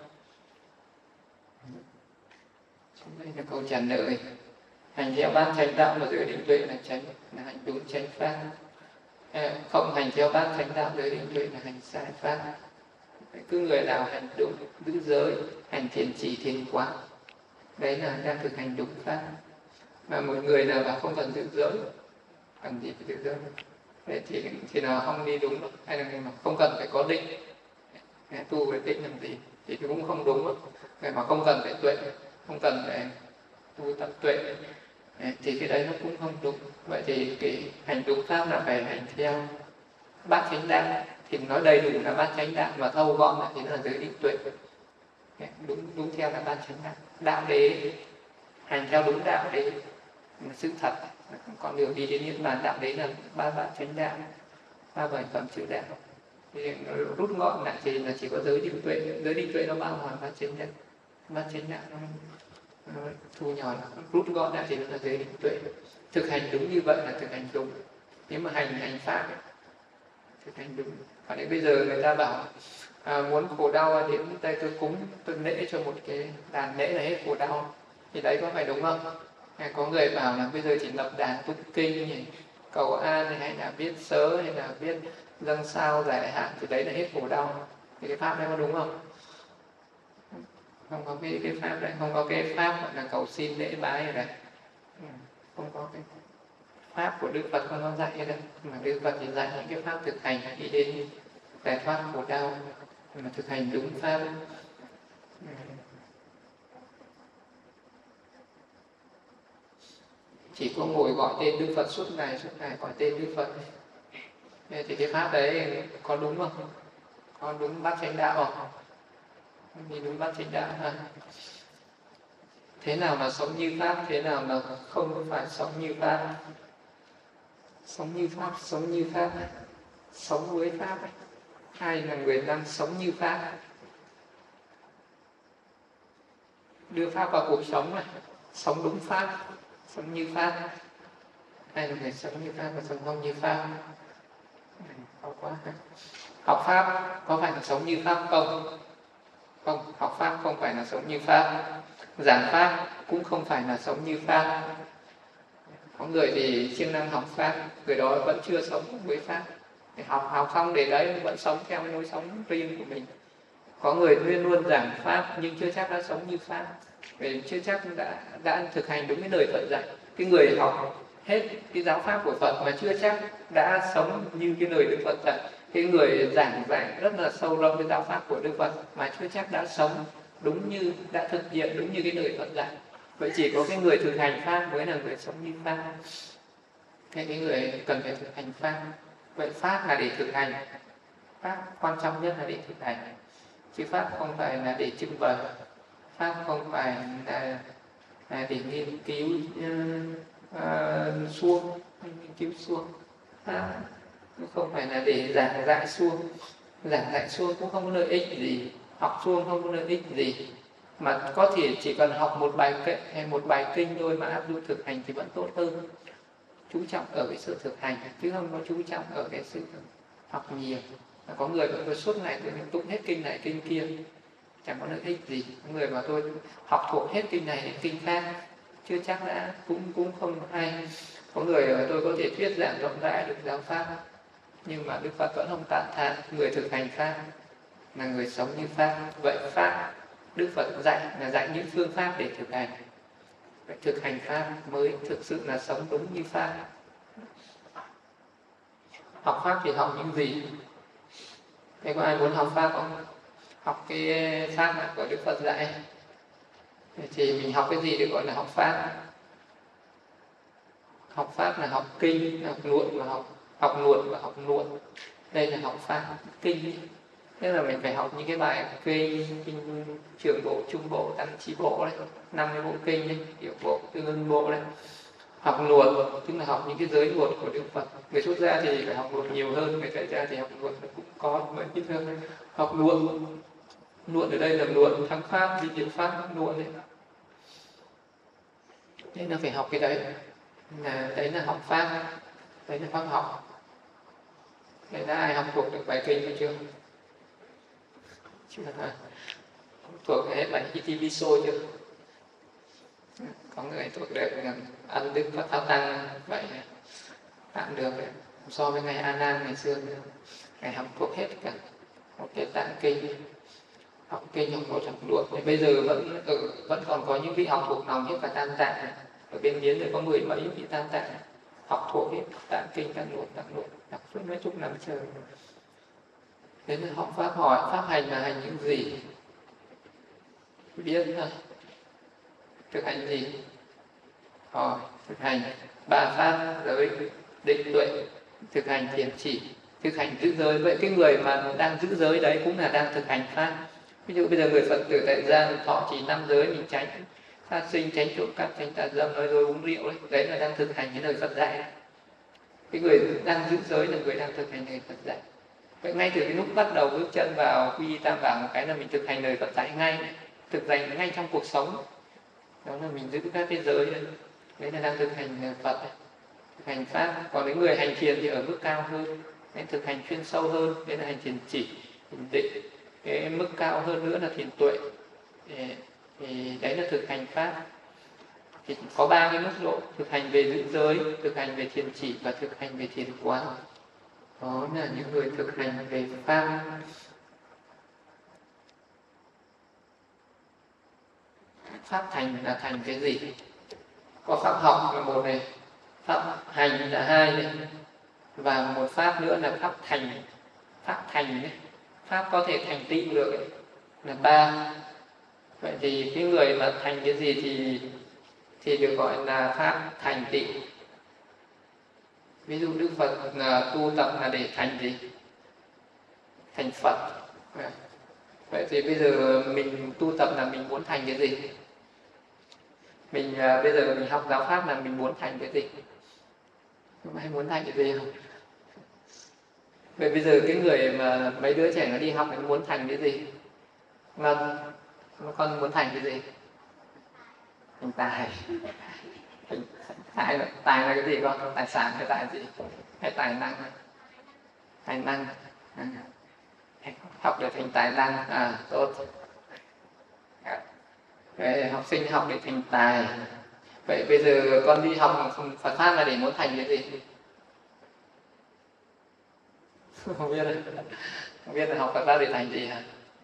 Đây là câu trả lời. Hành theo bát chánh đạo và giới định tuệ là chánh, là hành đúng chánh pháp. Không hành theo bát chánh đạo giới định tuệ là hành sai pháp. Cứ người nào hành đúng, giữ giới, hành thiền chỉ thiền quán, đấy là đang thực hành đúng pháp. Mà một người nào mà không cần giữ giới, cần gì phải giữ giới, đấy thì nào không đi đúng đâu. Hay là người mà không cần phải có định, tu về định làm gì thì cũng không đúng đâu. Người mà không cần phải tuệ, không cần phải tu tập tuệ, thì cái đấy nó cũng không đúng. Vậy thì cái hành đúng pháp là phải hành theo bát chánh đạo, thì nói đầy đủ là bát chánh đạo, mà thâu gọn lại thì nó là giới định tuệ. Đúng theo là bát chánh đạo, đạo đế, hành theo đúng đạo đế là sự thật, con đường đi đến niết bàn. Đạo đế là ba bát chánh đạo, ba bảy phẩm chữ đạo. Thì rút gọn lại thì là chỉ có giới định tuệ. Giới định tuệ nó bao hoàn bát chánh đạo, bát chánh đạo nó thu nhỏ, rút gọn lại thì nó là giới định tuệ. Thực hành đúng như vậy là thực hành đúng. Nếu mà hành pháp ấy, thực hành đúng. Còn đến bây giờ người ta bảo muốn khổ đau đến đây tôi cúng, tôi lễ cho một cái đàn lễ là hết khổ đau, thì đấy có phải đúng không? Có người bảo là bây giờ chỉ lập đàn tụng kinh này, cầu an hay là viết sớ hay là viết dâng sao giải hạn thì đấy là hết khổ đau, thì cái pháp đấy có đúng không? Không có cái pháp đấy, không có cái pháp gọi là cầu xin lễ bái này, không có cái pháp của Đức Phật không có dạy đâu, mà Đức Phật chỉ dạy những cái pháp thực hành đi đến giải thoát khổ đau, mà thực hành đúng pháp. Chỉ có ngồi gọi tên Đức Phật suốt ngày gọi tên Đức Phật thì cái pháp đấy có đúng không? Có đúng bát chánh đạo không? Đi đúng bát chánh đạo ha. Thế nào là sống như pháp, thế nào là không phải sống như pháp? Sống như pháp, sống như pháp, sống với pháp. Ai là người đang sống như pháp? Đưa pháp vào cuộc sống này, sống đúng pháp, sống như pháp. Ai là người sống như pháp và sống không như pháp? Học quá. Học pháp có phải là sống như pháp không? Không, học pháp không phải là sống như pháp. Giảng pháp cũng không phải là sống như pháp. Có người thì siêng năng học pháp, người đó vẫn chưa sống với pháp. Để học xong để đấy vẫn sống theo lối sống riêng của mình. Có người luôn luôn giảng pháp nhưng chưa chắc đã sống như pháp, vì chưa chắc đã thực hành đúng cái lời Phật dạy. Cái người học hết cái giáo pháp của Phật mà chưa chắc đã sống như cái lời Đức Phật dạy. Cái người giảng dạy rất là sâu rộng cái giáo pháp của Đức Phật mà chưa chắc đã sống đúng như, đã thực hiện đúng như cái lời Phật dạy. Vậy chỉ có cái người thực hành pháp mới là người sống như pháp. Cái người cần phải thực hành pháp. Vậy pháp là để thực hành. Pháp quan trọng nhất là để thực hành. Chứ pháp không phải là để trưng bày. Pháp không phải là để nghiên cứu suông, nghiên cứu suông. Pháp không phải là để giảng dạy suông. Giảng dạy suông cũng không có lợi ích gì. Học suông không có lợi ích gì. Mà có thể chỉ cần học một bài kệ hay một bài kinh thôi mà áp dụng thực hành thì vẫn tốt hơn. Chú trọng ở cái sự thực hành chứ không có chú trọng ở cái sự học nhiều. Có người mà suốt ngày tôi tụng hết kinh này kinh kia chẳng có lợi ích gì. Có người mà tôi học thuộc hết kinh này đến kinh khác chưa chắc đã cũng không hay. Có người mà tôi có thể thuyết giảng rộng rãi được giáo pháp nhưng mà Đức Phật vẫn không tán thán. Người thực hành pháp là người sống như pháp. Vậy pháp Đức Phật dạy là dạy những phương pháp để thực hành. Vậy thực hành pháp mới thực sự là sống đúng như pháp. Học pháp thì học những gì? Thế có ai muốn học pháp không? Học cái pháp của Đức Phật dạy thì mình học cái gì được gọi là học pháp? Học pháp là học kinh, học luận và học luận và học luận. Đây là học pháp kinh. Thế là mình phải học những cái bài kinh trưởng bộ, trung bộ, tăng chi bộ đấy, 50 bộ kinh đấy, tiểu bộ, tương ưng bộ đấy. Học luật tức là học những cái giới luật của Đức Phật. Người xuất gia thì phải học luật nhiều hơn, người tại gia thì học luật cũng có vẫn ít hơn. Học luận, luận ở đây là luận thắng pháp, vi diệu pháp, luận đấy. Thế nó phải học cái đấy. Đấy là học pháp, đấy là pháp học. Thế đã ai học thuộc được bài kinh hay chưa? Chưa hả? Thuộc hết bài Itiviso chưa? Có người thuộc được ăn đức Phật thao tăng vậy tạm được đấy. So với ngày A Nan ngày xưa ngày học thuộc hết cả, học cái tạng kinh, học kinh, học một học luận. Bây giờ vẫn còn có những vị học thuộc lòng hết cả tam tạng. Ở bên Miến thì có 10 mấy vị tam tạng học thuộc hết tạng kinh, tạng luận, học suốt mấy chục năm trời. Thế nên học pháp hỏi pháp hành là hành những gì? Biết thôi. Thực hành gì? Thực hành 3 pháp giới, định, tuệ, thực hành thiền chỉ, thực hành giữ giới. Vậy cái người mà đang giữ giới đấy cũng là đang thực hành pháp. Ví dụ bây giờ người Phật tử tại gia thọ trì 5 giới, mình tránh sát sinh, tránh trộm cắp, tránh tà dâm, nói dối, uống rượu đấy là đang thực hành cái lời Phật dạy. Cái người đang giữ giới là người đang thực hành lời Phật dạy. Vậy ngay từ cái lúc bắt đầu bước chân vào quy y tam bảo một cái là mình thực hành lời Phật dạy ngay, thực hành ngay trong cuộc sống. Đó là mình giữ các cái giới đấy là đang thực hành Phật, thực hành pháp. Còn những người hành thiền thì ở mức cao hơn, nên thực hành chuyên sâu hơn, đấy là hành thiền chỉ, thiền định. Cái mức cao hơn nữa là thiền tuệ, thì đấy là thực hành pháp. Thì có 3 cái mức độ: thực hành về giữ giới, thực hành về thiền chỉ và thực hành về thiền quán. Đó là những người thực hành về pháp. Pháp thành là thành cái gì? Có pháp học là một này, pháp hành là 2 này, và một pháp nữa là pháp thành. pháp thành ấy. Pháp có thể thành tựu được ấy, là 3. Vậy thì cái người mà thành cái gì thì được gọi là pháp thành tựu. Ví dụ Đức Phật là tu tập là để thành gì? Thành Phật. Vậy thì bây giờ mình tu tập là mình muốn thành cái gì? Mình bây giờ mình học giáo pháp là mình muốn thành cái gì? Hay muốn thành cái gì không? Vậy bây giờ cái người mà mấy đứa trẻ nó đi học nó muốn thành cái gì? Vâng, con muốn thành cái gì? Thành tài. Tài là cái gì con? Tài sản hay tài gì? Hay tài năng? Tài năng. Học để thành tài năng. Tốt. Vậy học sinh học để thành tài. Vậy bây giờ con đi học Phật pháp là để muốn thành cái gì? Không biết rồi. Không biết là học Phật pháp để thành gì hả?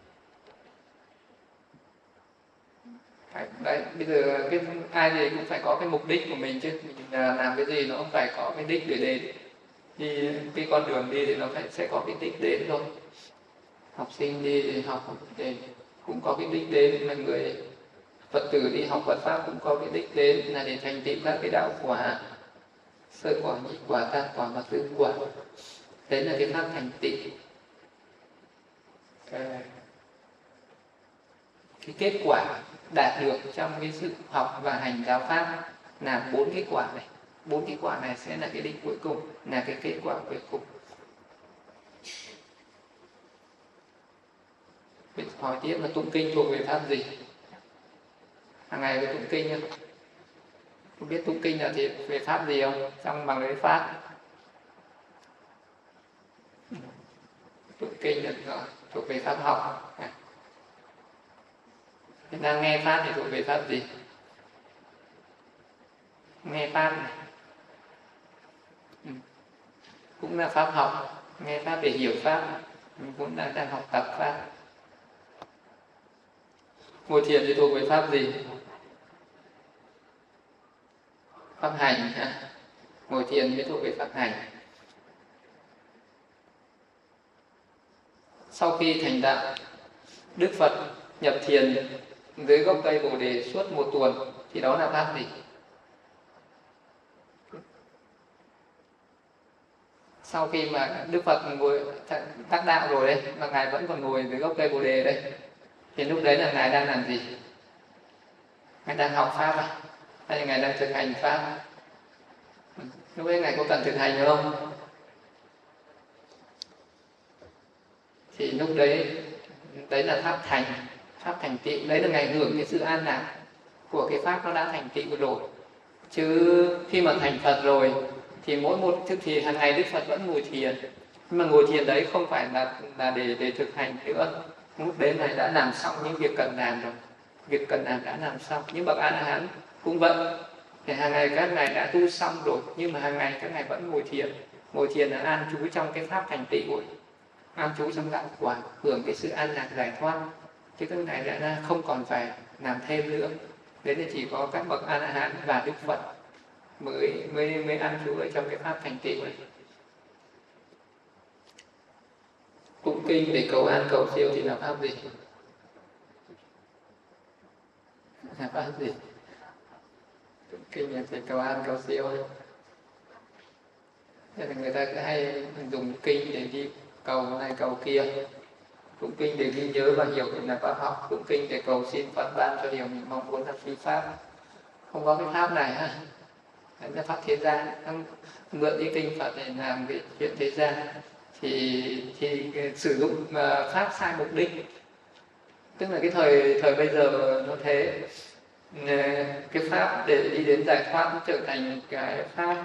Đấy, bây giờ ai thì cũng phải có cái mục đích của mình chứ. Mình làm cái gì nó cũng phải có cái đích để đến. Thì cái con đường đi thì nó sẽ có cái đích đến thôi. Học sinh đi học thì cũng có cái đích đến, là người Phật tử đi học Phật pháp cũng có cái đích đến là để thành tựu các cái đạo quả, sơ quả, nhị quả, tam quả và tứ quả. Đấy là cái pháp thành tựu. Cái kết quả đạt được trong cái sự học và hành giáo pháp là 4 kết quả này. 4 kết quả này sẽ là cái đích cuối cùng, là cái kết quả cuối cùng. Mình hỏi tiếp là tụng kinh thuộc về pháp gì? Hàng ngày có tụng kinh không? Không biết tụng kinh là thì về pháp gì không? Trong bằng lễ pháp. Tụng kinh là thuộc về pháp học. Mình đang nghe pháp thì thuộc về pháp gì? Nghe pháp này cũng là pháp học. Nghe pháp để hiểu pháp, mình cũng đang học tập pháp. Ngồi thiền thì thuộc về pháp gì? Pháp hành. Ngồi thiền mới thuộc về pháp hành. Sau khi thành đạo, Đức Phật nhập thiền dưới gốc cây Bồ Đề suốt 1 tuần thì đó là pháp gì? Sau khi mà Đức Phật ngồi đắc đạo rồi đấy, mà Ngài vẫn còn ngồi dưới gốc cây Bồ Đề đấy, thì lúc đấy là Ngài đang làm gì? Ngài đang học pháp hay là Ngài đang thực hành pháp? Lúc đấy Ngài có cần thực hành không? Thì lúc đấy là pháp thành, pháp thành tựu. Đấy là Ngài hưởng cái sự an lạc của cái pháp nó đã thành tựu rồi. Chứ khi mà thành Phật rồi thì mỗi một thức thì hàng ngày Đức Phật vẫn ngồi thiền. Nhưng mà ngồi thiền đấy không phải là để thực hành nữa. Lúc đấy Ngài đã làm xong những việc cần làm rồi. Việc cần làm đã làm xong. Những bậc A-la-hán cũng vậy. Thì hàng ngày các ngài đã tu xong rồi, nhưng mà hàng ngày các ngài vẫn ngồi thiền. Ngồi thiền là an trú trong cái pháp thành tựu rồi, an trú trong đạo quả, hưởng cái sự an lạc giải thoát. Chứ các ngài đã không còn phải làm thêm nữa. Đấy là chỉ có các bậc A-la-hán và Đức Phật mới an trú ở trong cái pháp thành tựu này. Tụng kinh để cầu an cầu siêu thì là pháp gì? Là pháp gì? Tụng kinh là để cầu an cầu siêu. Thế là người ta cứ hay dùng kinh để đi cầu này cầu kia. Tụng kinh để ghi nhớ và hiểu là pháp học. Tụng kinh để cầu xin Phật ban cho điều mình mong muốn là phi pháp. Không có cái pháp này ha. Đấy là pháp thế gian. Mượn cái kinh Phật để làm cái chuyện thế gian thì sử dụng pháp sai mục đích. Tức là cái thời bây giờ nó thế, cái pháp để đi đến giải thoát nó trở thành cái pháp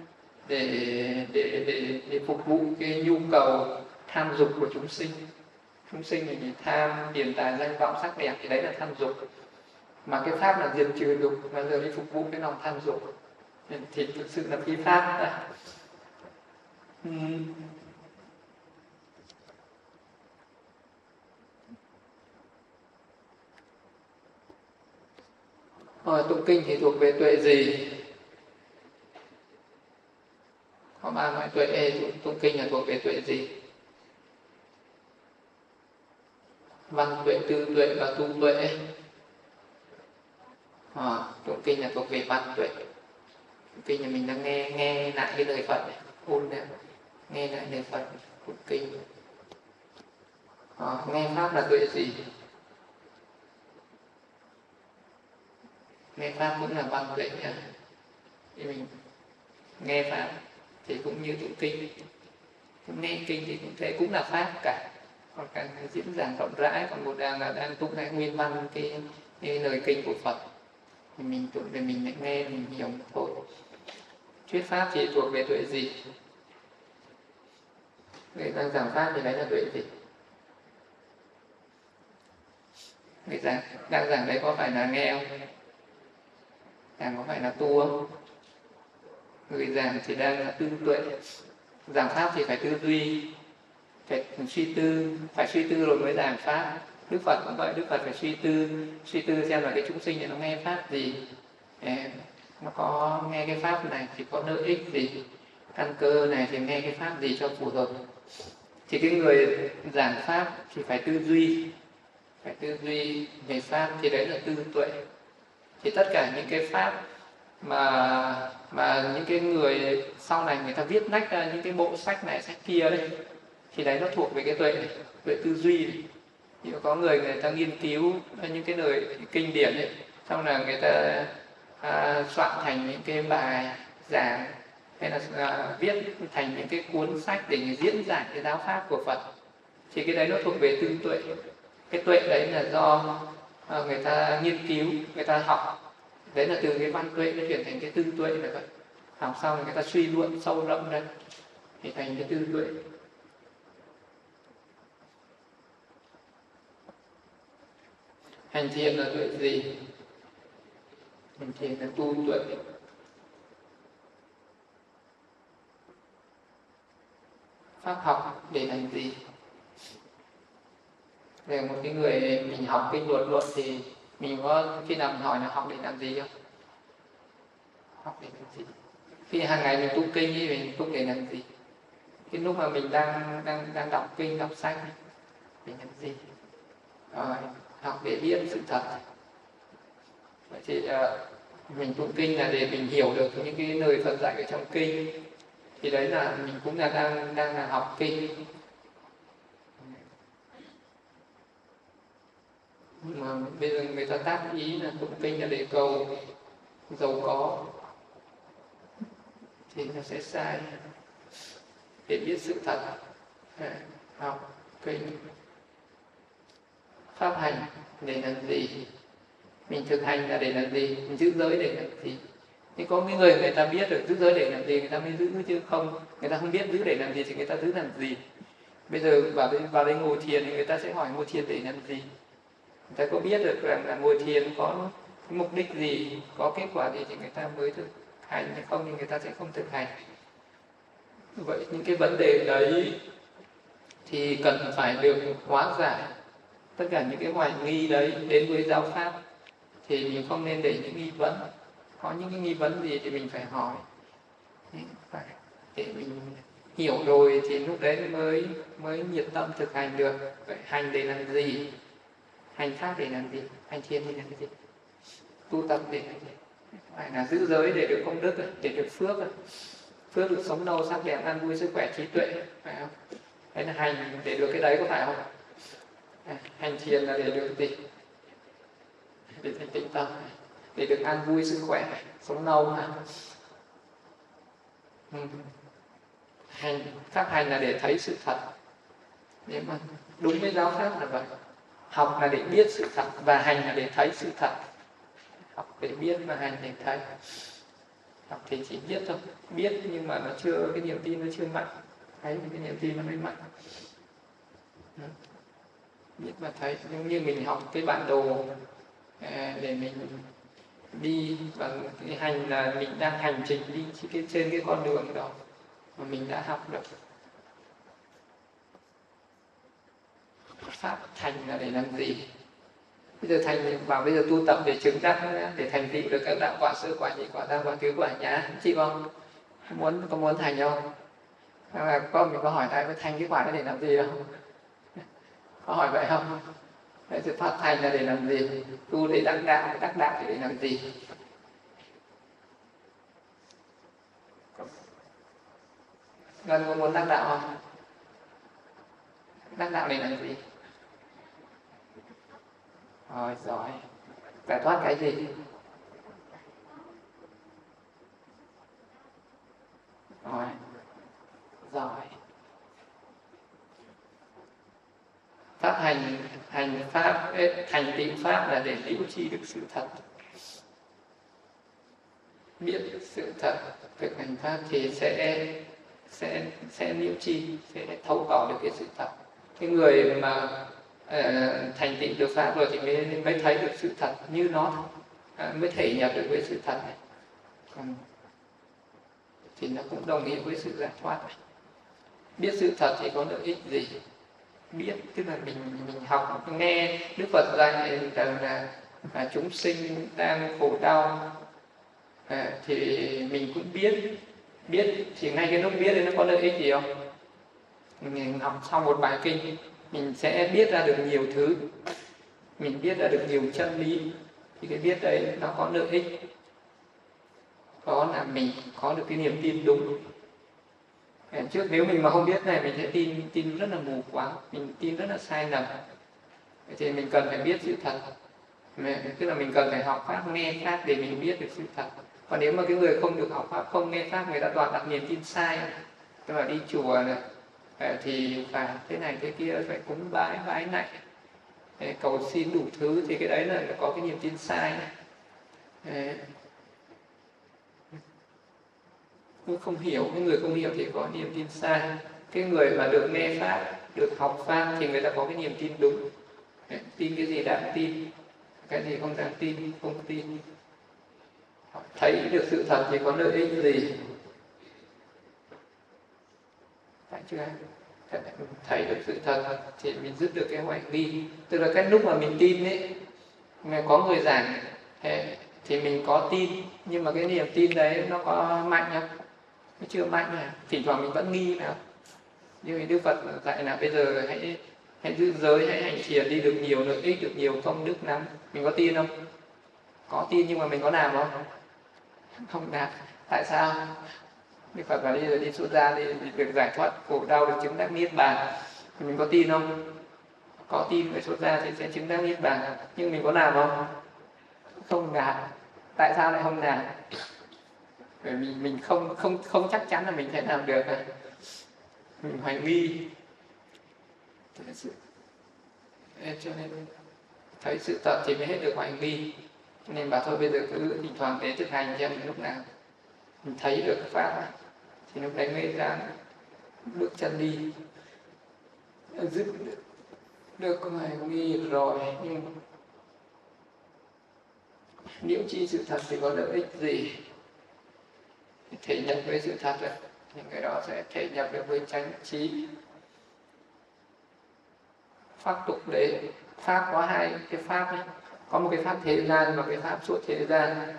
để phục vụ cái nhu cầu tham dục của chúng sinh. Chúng sinh thì tham tiền tài danh vọng sắc đẹp, thì đấy là tham dục. Mà cái pháp là diệt trừ dục, mà giờ đi phục vụ cái lòng tham dục thì thực sự là phi pháp đó. Tụng kinh thì thuộc về tuệ gì? Có ba loại tuệ. Tụng kinh là thuộc về tuệ gì? văn tuệ, tư tuệ và tu tuệ. Tụng kinh là thuộc về văn tuệ. Tụng kinh là mình đang nghe lại cái lời Phật này, ôn lại, nghe lại lời Phật, tụng kinh. Nghe pháp là tuệ gì? Nghe pháp cũng là văn tuệ nhá. Thì mình nghe pháp thì cũng như tụng kinh, cũng nghe kinh thì cũng thế, cũng là pháp cả. Còn càng diễn giảng rộng rãi, còn một đang tụng lại nguyên văn cái lời kinh của Phật, thì mình tụng để mình lại nghe, mình hiểu thôi. Thuyết pháp thì thuộc về tuệ gì? Người đang giảng pháp thì đấy là tuệ gì? Người đang giảng đấy có phải là nghe không? Giảng có phải là tu không? Người giảng thì đang là tư tuệ. Giảng pháp thì phải tư duy, phải suy tư rồi mới giảng pháp. Đức Phật cũng vậy, Đức Phật phải suy tư xem là cái chúng sinh này nó nghe pháp gì, nó có nghe cái pháp này thì có lợi ích gì, căn cơ này thì nghe cái pháp gì cho phù hợp. Thì cái người giảng pháp thì phải tư duy về pháp, thì đấy là tư tuệ. Thì tất cả những cái pháp mà những cái người sau này người ta viết nách ra những cái bộ sách này sách kia đấy, thì đấy nó thuộc về cái tuệ tư duy này. Thì có người ta nghiên cứu những cái lời kinh điển ấy, xong là người ta soạn thành những cái bài giảng, hay là viết thành những cái cuốn sách để diễn giải cái giáo pháp của Phật, thì cái đấy nó thuộc về tư tuệ. Cái tuệ đấy là do người ta nghiên cứu, người ta học, đấy là từ cái văn tuệ nó chuyển thành cái tư tuệ là vậy. Học xong rồi người ta suy luận sâu rộng ra thì thành cái tư tuệ. Hành thiện là tuệ gì? Hành thiện là tu tuệ. Pháp học để làm gì? Về một cái người mình học kinh luận thì mình có khi nào mình hỏi là học để làm gì không? Học để làm gì? Khi hàng ngày mình tụng kinh thì mình tụng để làm gì? Cái lúc mà mình đang đọc kinh, đọc sách để làm gì? Học để biết sự thật. Vậy thì mình tụng kinh là để mình hiểu được những cái lời Phật dạy ở trong kinh, thì đấy là mình cũng là đang là học kinh. Mà bây giờ người ta tác ý là tụng kinh là để cầu giàu có thì nó sẽ sai. Để biết sự thật, học kinh. Pháp hành để làm gì? Mình thực hành là để làm gì? Mình giữ giới để làm gì? Thì có những người ta biết được giữ giới để làm gì người ta mới giữ, chứ không người ta không biết giữ để làm gì thì người ta giữ làm gì. Bây giờ vào đây ngồi thiền thì người ta sẽ hỏi ngồi thiền để làm gì. Người ta có biết được rằng là ngồi thiền có mục đích gì, có kết quả gì thì người ta mới thực hành, hay không thì người ta sẽ không thực hành. Vậy những cái vấn đề đấy thì cần phải được hóa giải. Tất cả những cái hoài nghi đấy đến với giáo pháp thì mình không nên để những nghi vấn. Có những cái nghi vấn gì thì mình phải hỏi, phải để mình hiểu rồi thì lúc đấy mới nhiệt tâm thực hành được. Vậy hành để làm gì? Hành pháp để làm gì? Hành thiền để làm gì? Tu tập để làm gì? Phải là giữ giới để được công đức, để được phước, phước được sống lâu sắc đẹp an vui sức khỏe trí tuệ, phải không? Đấy là hành để được cái đấy, có phải không? Hành thiền là để được gì? Để thành tĩnh tâm, để được an vui sức khỏe sống lâu mà. Pháp hành là để thấy sự thật. Nếu mà đúng với giáo pháp là vậy. Học là để biết sự thật và hành là để thấy sự thật. Học để biết và hành để thấy. Học thì chỉ biết thôi, biết nhưng mà nó chưa, cái niềm tin nó chưa mạnh. Thấy thì cái niềm tin nó mới mạnh. Biết và thấy, giống như mình học cái bản đồ để mình đi, và cái hành là mình đang hành trình đi trên cái con đường đó mà mình đã học được. Pháp thành là để làm gì? Bây giờ thành bảo bây giờ tu tập để chứng đắc, để thành tựu được các đạo quả sơ quả nhị quả tam quả tứ quả nhá, chị không? Có muốn thành không? Hay là mình có hỏi lại thành cái quả đó để làm gì không? Có hỏi vậy không? Đấy, sự phát hành là để làm gì? Tu để đắc đạo để làm gì? Ngân có muốn đắc đạo không? Đắc đạo để làm gì? Rồi, giỏi. Giải thoát cái gì? Rồi, giỏi. Pháp hành pháp, thành tựu pháp là để liễu tri được sự thật. Biết sự thật, thực hành pháp thì sẽ liễu tri, sẽ thấu tỏ được cái sự thật. Cái người mà thành tựu được pháp rồi thì mới thấy được sự thật như nó, mới thể nhập được với sự thật này. Còn thì nó cũng đồng nghĩa với sự giải thoát. Biết sự thật thì có lợi ích gì? Biết tức là mình học nghe Đức Phật dạy rằng là chúng sinh đang khổ đau, thì mình cũng biết thì ngay cái lúc biết thì nó có lợi ích gì không? Mình học xong một bài kinh mình sẽ biết ra được nhiều thứ, mình biết ra được nhiều chân lý, thì cái biết đấy nó có lợi ích, đó là mình có được cái niềm tin đúng. Trước nếu mình mà không biết này mình sẽ tin rất là mù quáng, mình tin rất là sai lầm. Thì mình cần phải biết sự thật, tức là mình cần phải học pháp, nghe pháp để mình biết được sự thật. Còn nếu mà cái người không được học pháp, không nghe pháp, người ta toàn đặt niềm tin sai, tức là đi chùa này thì phải thế này thế kia, phải cúng bái lạy, cầu xin đủ thứ, thì cái đấy là có cái niềm tin sai này. Không hiểu, cái người không hiểu thì có niềm tin sai. Cái người mà được nghe pháp, được học pháp thì người ta có cái niềm tin đúng. Tin cái gì đáng tin, cái gì không đáng tin, không tin. Thấy được sự thật thì có lợi ích gì? Phải chưa? Thấy được sự thật thì mình dứt được cái hoài nghi. Tức là cái lúc mà mình tin ấy, mà có người giảng thì mình có tin, nhưng mà cái niềm tin đấy nó có mạnh không? Nó chưa mạnh mà, thỉnh thoảng mình vẫn nghi nào. Nhưng Đức Phật dạy là bây giờ hãy giữ giới, hãy hành thiền đi, được nhiều lợi ích, được nhiều công đức lắm. Mình có tin không? Có tin nhưng mà mình có làm không? Không làm. Tại sao? Đức Phật bảo đi xuất gia đi, được giải thoát khổ đau, được chứng đắc niết bàn. Thì mình có tin không? Có tin với xuất gia thì sẽ chứng đắc niết bàn, nhưng mình có làm không? Không làm. Tại sao lại không làm? Bởi vì mình không chắc chắn là mình sẽ làm được, mình hoài nghi. Cho nên thấy sự thật thì mới hết được hoài nghi. Nên bảo thôi bây giờ cứ thỉnh thoảng để thực hành xem lúc nào mình thấy được pháp thì lúc đấy mới ra bước chân đi, dứt được hoài nghi rồi. Nhưng liễu tri sự thật thì có lợi ích gì? Thể nhập với sự thật rồi, những cái đó sẽ thể nhập được với chánh trí. Pháp tục đế, pháp có hai cái pháp ấy. Có một cái pháp thế gian và cái pháp suốt thế gian,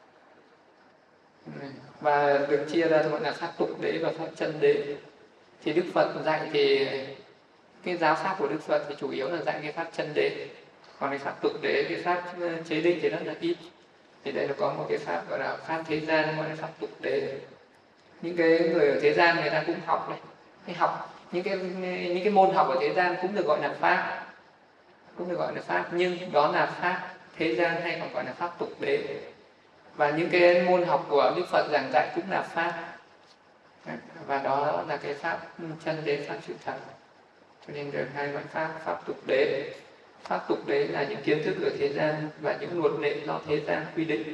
và được chia ra gọi là pháp tục đế và pháp chân đế. Thì Đức Phật dạy thì cái giáo pháp của Đức Phật thì chủ yếu là dạy cái pháp chân đế, còn cái pháp tục đế, cái pháp chế định thì rất là ít. Thì đây là có một cái pháp gọi là pháp thế gian, gọi là pháp tục đế. Những cái người ở thế gian người ta cũng học này, học những cái môn học ở thế gian cũng được gọi là pháp, nhưng đó là pháp thế gian hay còn gọi là pháp tục đế. Và những cái môn học của Đức Phật giảng dạy cũng là pháp, và đó là cái pháp chân đế, pháp sự thật. Cho nên được hai loại pháp tục đế. Pháp tục đế là những kiến thức ở thế gian và những luật lệ do thế gian quy định.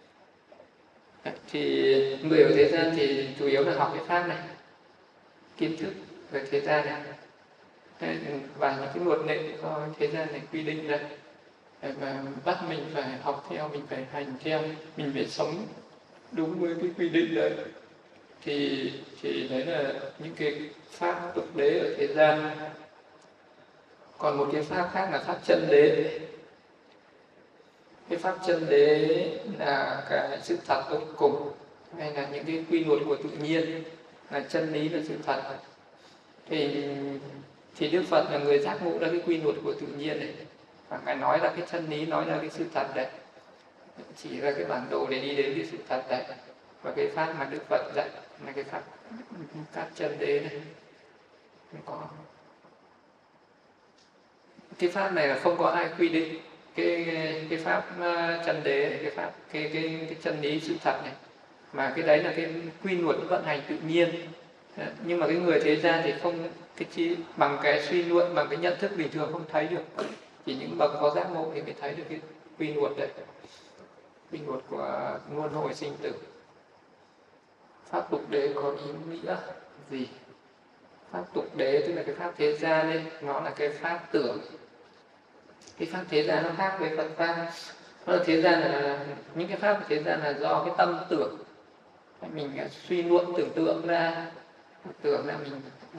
Thì người ở thế gian thì chủ yếu là học cái pháp này, kiến thức về thế gian này, và những cái luật lệ do thế gian này quy định ra, và bắt mình phải học theo, mình phải hành theo, mình phải sống đúng với cái quy định đấy. Thì đấy là những cái pháp tục đế ở thế gian. Còn một cái pháp khác là pháp chân đế. Cái pháp chân đế là cái sự thật vô cùng, hay là những cái quy luật của tự nhiên, là chân lý, là sự thật. Thì Đức Phật là người giác ngộ ra cái quy luật của tự nhiên này, và Ngài nói ra cái chân lý, nói ra cái sự thật đấy, chỉ ra cái bản đồ để đi đến cái sự thật đấy. Và cái pháp mà Đức Phật dạy là cái pháp chân đế này. Không có cái pháp này là không có ai quy định cái pháp chân đế, cái pháp cái chân lý sự thật này, mà cái đấy là cái quy luật vận hành tự nhiên. Nhưng mà cái người thế gian thì không, bằng cái suy luận, bằng cái nhận thức bình thường không thấy được, chỉ những bậc có giác ngộ thì mới thấy được cái quy luật đấy, quy luật của luân hồi sinh tử. Pháp tục đế có ý nghĩa gì? Pháp tục đế tức là cái pháp thế gian ấy, nó là cái pháp tưởng. Cái pháp thế gian nó khác với Phật pháp. Nó là thế gian là những cái pháp của thế gian là do cái tâm tưởng, mình suy luận tưởng tượng ra, mình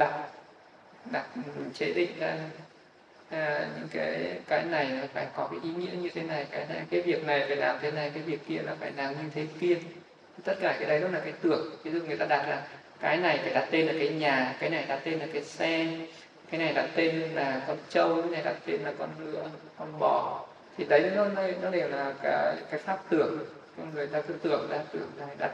đặt chế định ra những cái này là phải có cái ý nghĩa như thế này, cái việc này phải làm thế này, cái việc kia là phải làm như thế kia. Tất cả cái đấy đó là cái tưởng. Ví dụ người ta đặt là cái này phải đặt tên là cái nhà, cái này đặt tên là cái xe, cái này đặt tên là con trâu, cái này đặt tên là con ngựa, con bò, thì đấy nó đều là cái pháp tưởng. Người ta cứ tưởng ra đặt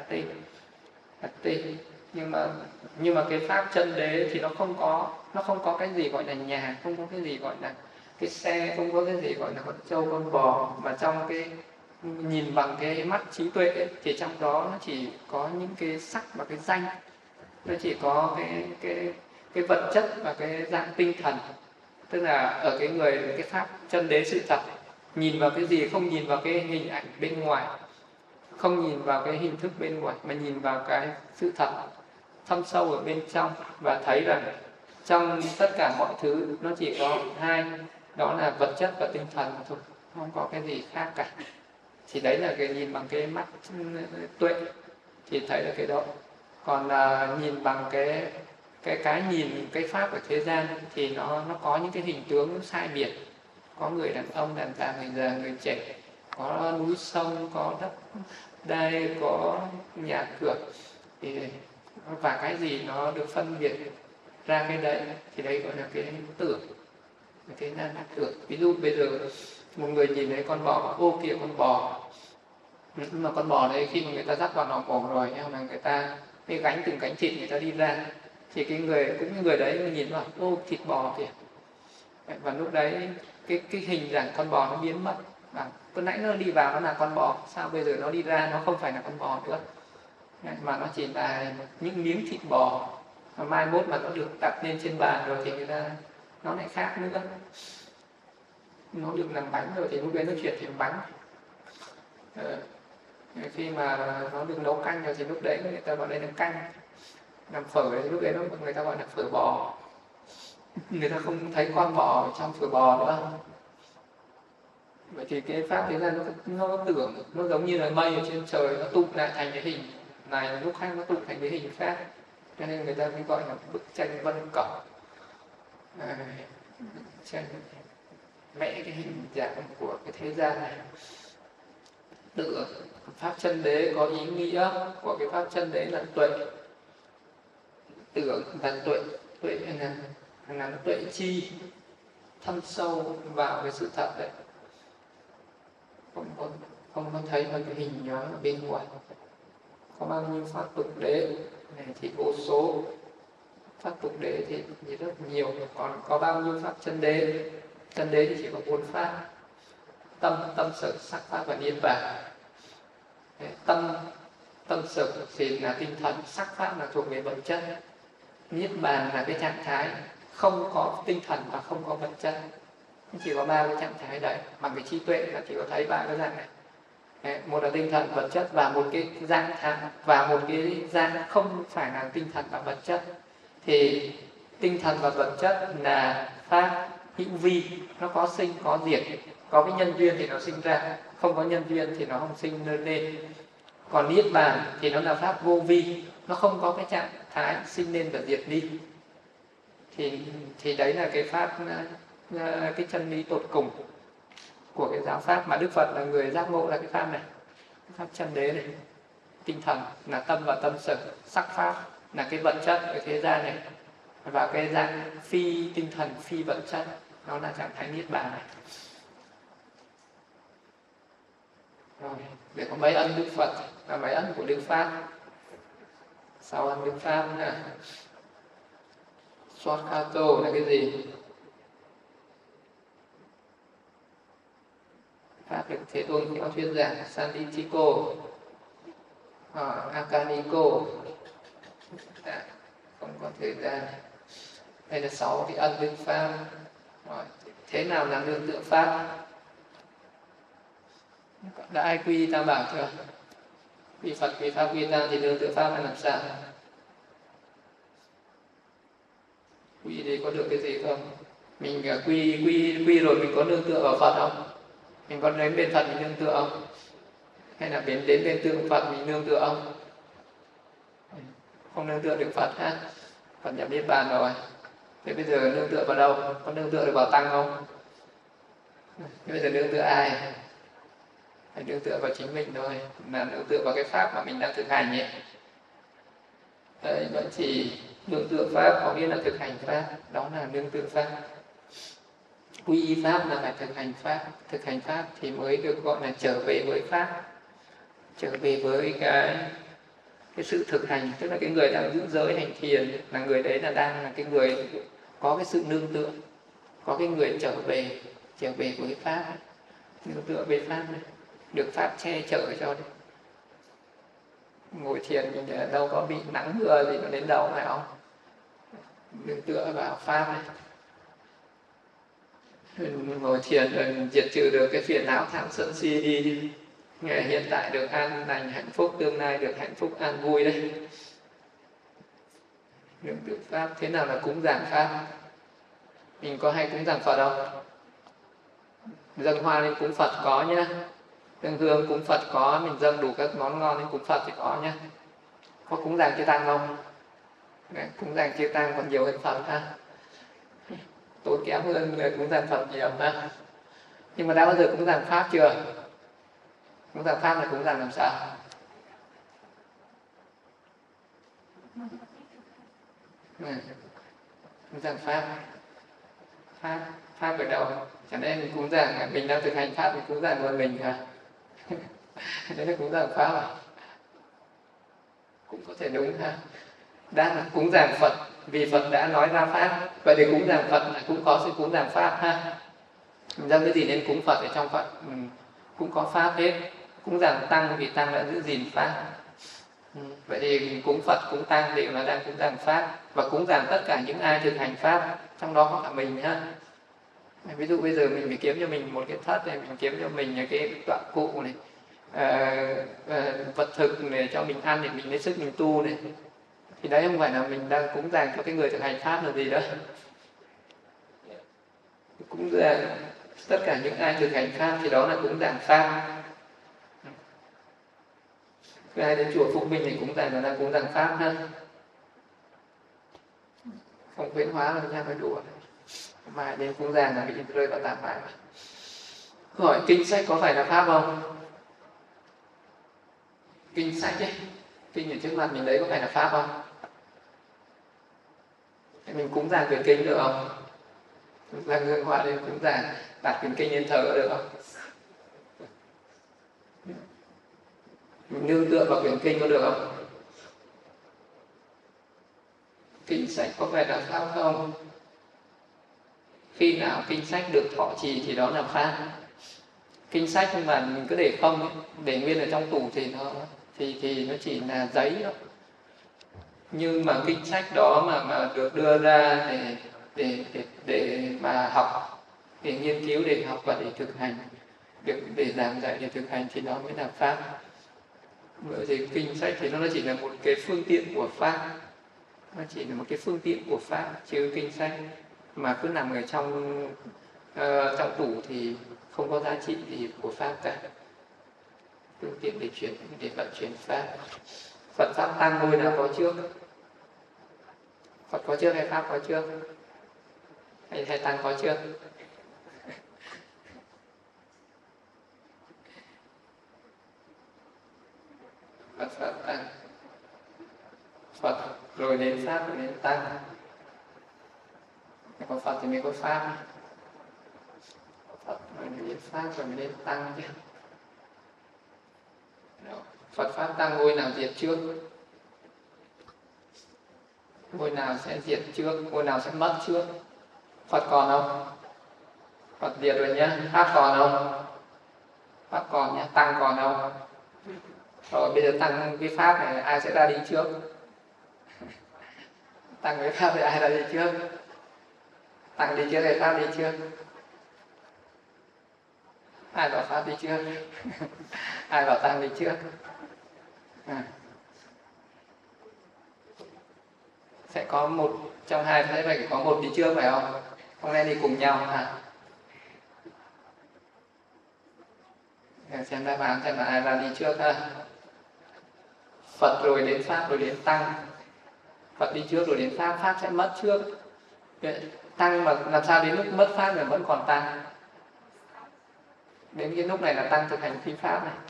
tên. Nhưng mà cái pháp chân đế thì nó không có cái gì gọi là nhà, không có cái gì gọi là cái xe, không có cái gì gọi là con trâu con bò, mà trong cái nhìn bằng cái mắt trí tuệ ấy, thì trong đó nó chỉ có những cái sắc và cái danh, nó chỉ có cái vật chất và cái dạng tinh thần. Tức là ở cái người cái pháp chân đế sự thật, nhìn vào cái gì không nhìn vào cái hình ảnh bên ngoài, không nhìn vào cái hình thức bên ngoài, mà nhìn vào cái sự thật thâm sâu ở bên trong, và thấy rằng trong tất cả mọi thứ nó chỉ có hai, đó là vật chất và tinh thần thôi, không có cái gì khác cả. Thì đấy là cái nhìn bằng cái mắt tuệ thì thấy được cái đó. Còn nhìn bằng cái nhìn cái pháp ở thế gian thì nó có những cái hình tướng nó sai biệt, có người đàn ông, đàn bà, người già, người trẻ, có núi sông, có đất đai, có nhà cửa, và cái gì nó được phân biệt ra cái đấy thì đấy gọi là cái tưởng, cái là tưởng. Ví dụ bây giờ một người nhìn thấy con bò, ô kìa con bò, nhưng mà con bò đấy khi mà người ta dắt vào nòng mổ rồi, nhưng mà người ta cái gánh từng cánh thịt người ta đi ra, thì cái người cũng như người đấy nhìn vào, ô thịt bò kìa, và lúc đấy cái hình dạng con bò nó biến mất. Và lúc nãy nó đi vào nó là con bò, sao bây giờ nó đi ra nó không phải là con bò nữa, mà nó chỉ là những miếng thịt bò, và mai mốt mà nó được đặt lên trên bàn rồi thì người ta nó lại khác nữa, nó được làm bánh rồi thì lúc đấy nó chuyển thành bánh. Khi mà nó được nấu canh rồi thì lúc đấy người ta gọi đây là canh. Làm phở thì lúc đấy người ta gọi là phở bò, người ta không thấy con bò ở trong phở bò nữa. Vậy thì cái pháp thế gian nó tưởng, nó giống như là mây ở trên trời, nó tụ lại thành cái hình này, lúc khác nó tụ thành cái hình khác, cho nên người ta mới gọi là bức tranh vân cẩm, tranh vẽ cái hình dạng của cái thế gian này. Tưởng pháp chân đế có ý nghĩa của cái pháp chân đế là tuệ. Tưởng và tuệ là tuệ chi, thâm sâu vào cái sự thật đấy, không có thấy một cái hình dáng ở bên ngoài. Có bao nhiêu pháp tục đế này thì vô số, pháp tục đế thì rất nhiều. Còn có bao nhiêu pháp chân đế? Chân đế thì chỉ có 4 pháp: tâm sở, sắc pháp và niết bàn. Tâm sở thì là tinh thần, sắc pháp là thuộc về vật chất, niết bàn là cái trạng thái không có tinh thần và không có vật chất. Chỉ có 3 cái trạng thái đấy, bằng cái trí tuệ là chỉ có thấy 3 cái dạng này. Một là tinh thần, vật chất, và một cái dạng và một cái dạng không phải là tinh thần và vật chất. Thì tinh thần và vật chất là pháp hữu vi, nó có sinh có diệt, có cái nhân duyên thì nó sinh ra, không có nhân duyên thì nó không sinh lên. Còn niết bàn thì nó là pháp vô vi, nó không có cái trạng thái sinh lên và diệt đi. Thì đấy là cái pháp, cái chân lý tột cùng của cái giáo pháp mà Đức Phật là người giác ngộ ra cái pháp này, cái pháp chân đế này. Tinh thần là tâm và tâm sở, sắc pháp là cái vật chất ở thế gian này, và cái dạng phi tinh thần, phi vật chất nó là trạng thái niết bàn này. Rồi, để có mấy ân Đức Phật và mấy ân của Đức Pháp. 6 ân Đức Pháp ha. Swakato là cái gì? Pháp được Thế Tôn có thuyết giảng. Santitiko, Akaniko. Không có thời gian. Đây là 6 cái ân Đức Pháp. Rồi, thế nào là nương tựa Pháp? Đã ai quy Tam Bảo chưa? Quy Phật, quy Pháp, quy Tăng thì nương tựa Pháp là làm sao? Quy thì có được cái gì không? Mình quy rồi mình có nương tựa vào Phật không? Mình có đến bên Phật mình nương tựa không? Hay là đến bên tượng Phật mình nương tựa không? Không nương tựa được Phật ha. Phật nhập Niết Bàn rồi. Thế bây giờ nương tựa vào đâu? Có nương tựa được vào Tăng không? Thế bây giờ nương tựa ai? Phải nương tựa vào chính mình thôi. Là nương tựa vào cái Pháp mà mình đang thực hành ấy. Đấy, vẫn chỉ nương tựa Pháp có nghĩa là thực hành Pháp. Đó là nương tựa Pháp. Quy y Pháp là phải thực hành Pháp. Thực hành Pháp thì mới được gọi là trở về với Pháp. Trở về với cái sự thực hành. Tức là cái người đang giữ giới hành thiền, là người đấy là đang là cái người có cái sự nương tựa, có cái người trở về với Pháp, nương tựa về Pháp này, được Pháp che chở cho đấy. Ngồi thiền mình đâu có bị nắng mưa gì nó đến đâu phải không? Nương tựa vào Pháp này. Ngồi thiền rồi diệt trừ được cái phiền não tham sân si đi. Ngày hiện tại được an lành hạnh phúc, tương lai được hạnh phúc an vui đấy. Nương tựa Pháp. Thế nào là cúng dường Pháp? Mình có hay cúng dường Phật không? Dâng hoa lên cúng Phật có nhá. Dâng hương cúng Phật có. Mình dâng đủ các món ngon lên cúng Phật thì có nhá. Có cúng dường Chư Tăng không? Cúng dường Chư Tăng còn nhiều hơn Phật ha. Tốn kém hơn người cúng dường Phật nhiều ha. Nhưng mà đã bao giờ cúng dường Pháp chưa? Cúng dường Pháp là cúng dường làm sao? Cúng dường Pháp ở đâu? Chẳng lẽ mình cúng dường mình đang thực hành Pháp thì cúng dường của mình hả? Đấy là cúng dường Pháp à? Cũng có thể đúng ha. Đang là cúng dường Phật vì Phật đã nói ra Pháp. Vậy thì cúng dường Phật là cũng có sự cúng dường Pháp ha. Mình dâng cái gì nên cúng Phật ở trong Phật cũng có Pháp hết. Cúng dường Tăng vì Tăng đã giữ gìn Pháp. Vậy thì cúng Phật, cúng Tăng đều là đang cúng dường Pháp. Và cúng dường tất cả những ai thực hành Pháp, trong đó có cả mình ha. Ví dụ bây giờ mình phải kiếm cho mình một cái thất này, mình kiếm cho mình cái tọa cụ này, vật thực này cho mình ăn để mình lấy sức mình tu này. Thì đấy không phải là mình đang cúng dường cho cái người thực hành Pháp là gì đó. Cúng dường tất cả những ai thực hành Pháp thì đó là cúng dường Pháp. Cái ai đến chùa Phúc Minh thì cúng dường là đang cúng dường Pháp ha. Không khuyến hóa là nha, nói đùa. Mà đến cúng dường là bị rơi vào tạp mại. Hỏi kinh sách có phải là Pháp không? Kinh sách ấy, kinh ở trước mặt mình đấy có phải là Pháp không? Mình cúng dường quyển kinh được không? Dâng hương hoa lên cúng dường, đặt quyển kinh lên thờ được không? Mình nương tựa vào quyển kinh có được không? Kinh sách có phải là Pháp không? Khi nào kinh sách được thọ trì thì đó là Pháp. Kinh sách nhưng mà mình cứ để không ấy, để nguyên ở trong tủ thì nó chỉ là giấy thôi. Nhưng mà kinh sách đó mà được đưa ra để mà học, để nghiên cứu, để học và để thực hành, để giảng dạy, để thực hành thì đó mới là Pháp. Bởi vì kinh sách thì nó chỉ là một cái phương tiện của Pháp. Nó chỉ là một cái phương tiện của Pháp, chứ kinh sách mà cứ nằm ở trong tủ thì không có giá trị gì của Pháp cả. Phương tiện để vận chuyển Pháp. Phật Pháp Tăng ngôi nào có trước? Phật có trước hay Pháp có trước? Hay Tăng có trước? Phật Pháp Tăng. Phật rồi đến Pháp rồi đến Tăng. Có Phật thì mới có Pháp. Phật rồi mới đến Pháp rồi mới đến Tăng chứ. Phật pháp tăng ngôi nào diệt trước? Ngôi nào sẽ diệt trước? Ngôi nào sẽ mất trước? Phật còn không? Phật diệt rồi nhé. Pháp còn không? Pháp còn nhé. Tăng còn không? Rồi bây giờ tăng cái pháp này ai sẽ ra đi trước? Tăng với pháp thì ai ra đi trước? Tăng đi trước hay pháp đi trước? Ai bảo pháp đi trước? Ai bảo tăng đi trước? Sẽ có một trong hai thế phải có một đi trước phải không? Không lẽ đi cùng nhau hả? Để xem đáp án xem là ai ra đi trước ha. Phật rồi đến pháp rồi đến tăng. Phật đi trước rồi đến pháp, pháp sẽ mất trước. Tăng mà làm sao đến lúc mất pháp mà vẫn còn tăng? Đến cái lúc này là tăng thực hành phi pháp này.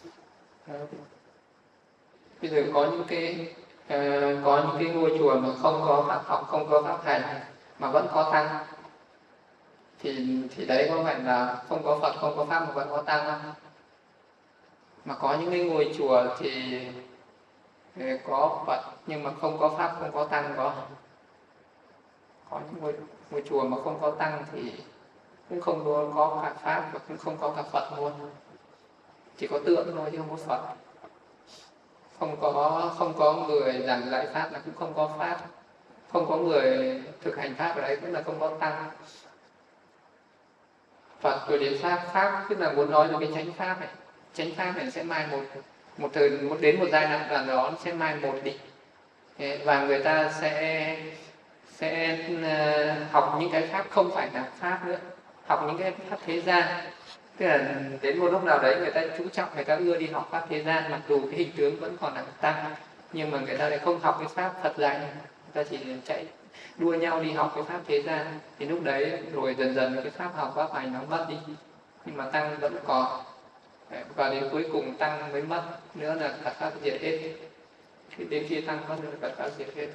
Bây giờ có những cái ngôi chùa mà không có pháp học, không có pháp hành mà vẫn có tăng, thì đấy có phải là không có Phật, không có pháp mà vẫn có tăng không? Mà có những cái ngôi chùa thì có Phật nhưng mà không có pháp, không có tăng có những ngôi chùa mà không có tăng thì cũng không có cả pháp và cũng không có cả Phật luôn, chỉ có tượng thôi chứ không có Phật. Không có người giảng dạy pháp là cũng không có pháp, không có người thực hành pháp ở đấy cũng là không có tăng. Phật rồi đến pháp, pháp tức là muốn nói về cái chánh pháp này. Chánh pháp này sẽ mai đến một giai đoạn là nó sẽ mai một đi, và người ta sẽ học những cái pháp không phải là pháp nữa, học những cái pháp thế gian. Tức là đến một lúc nào đấy người ta chú trọng, người ta ưa đi học pháp thế gian, mặc dù cái hình tướng vẫn còn là tăng, nhưng mà người ta lại không học cái pháp Phật dạy, người ta chỉ chạy đua nhau đi học cái pháp thế gian. Thì lúc đấy rồi dần dần cái pháp học pháp hành nó mất đi, nhưng mà tăng vẫn còn, và đến cuối cùng tăng mới mất nữa là Phật pháp diệt hết. Thì đến khi tăng mất nữa là Phật pháp diệt hết.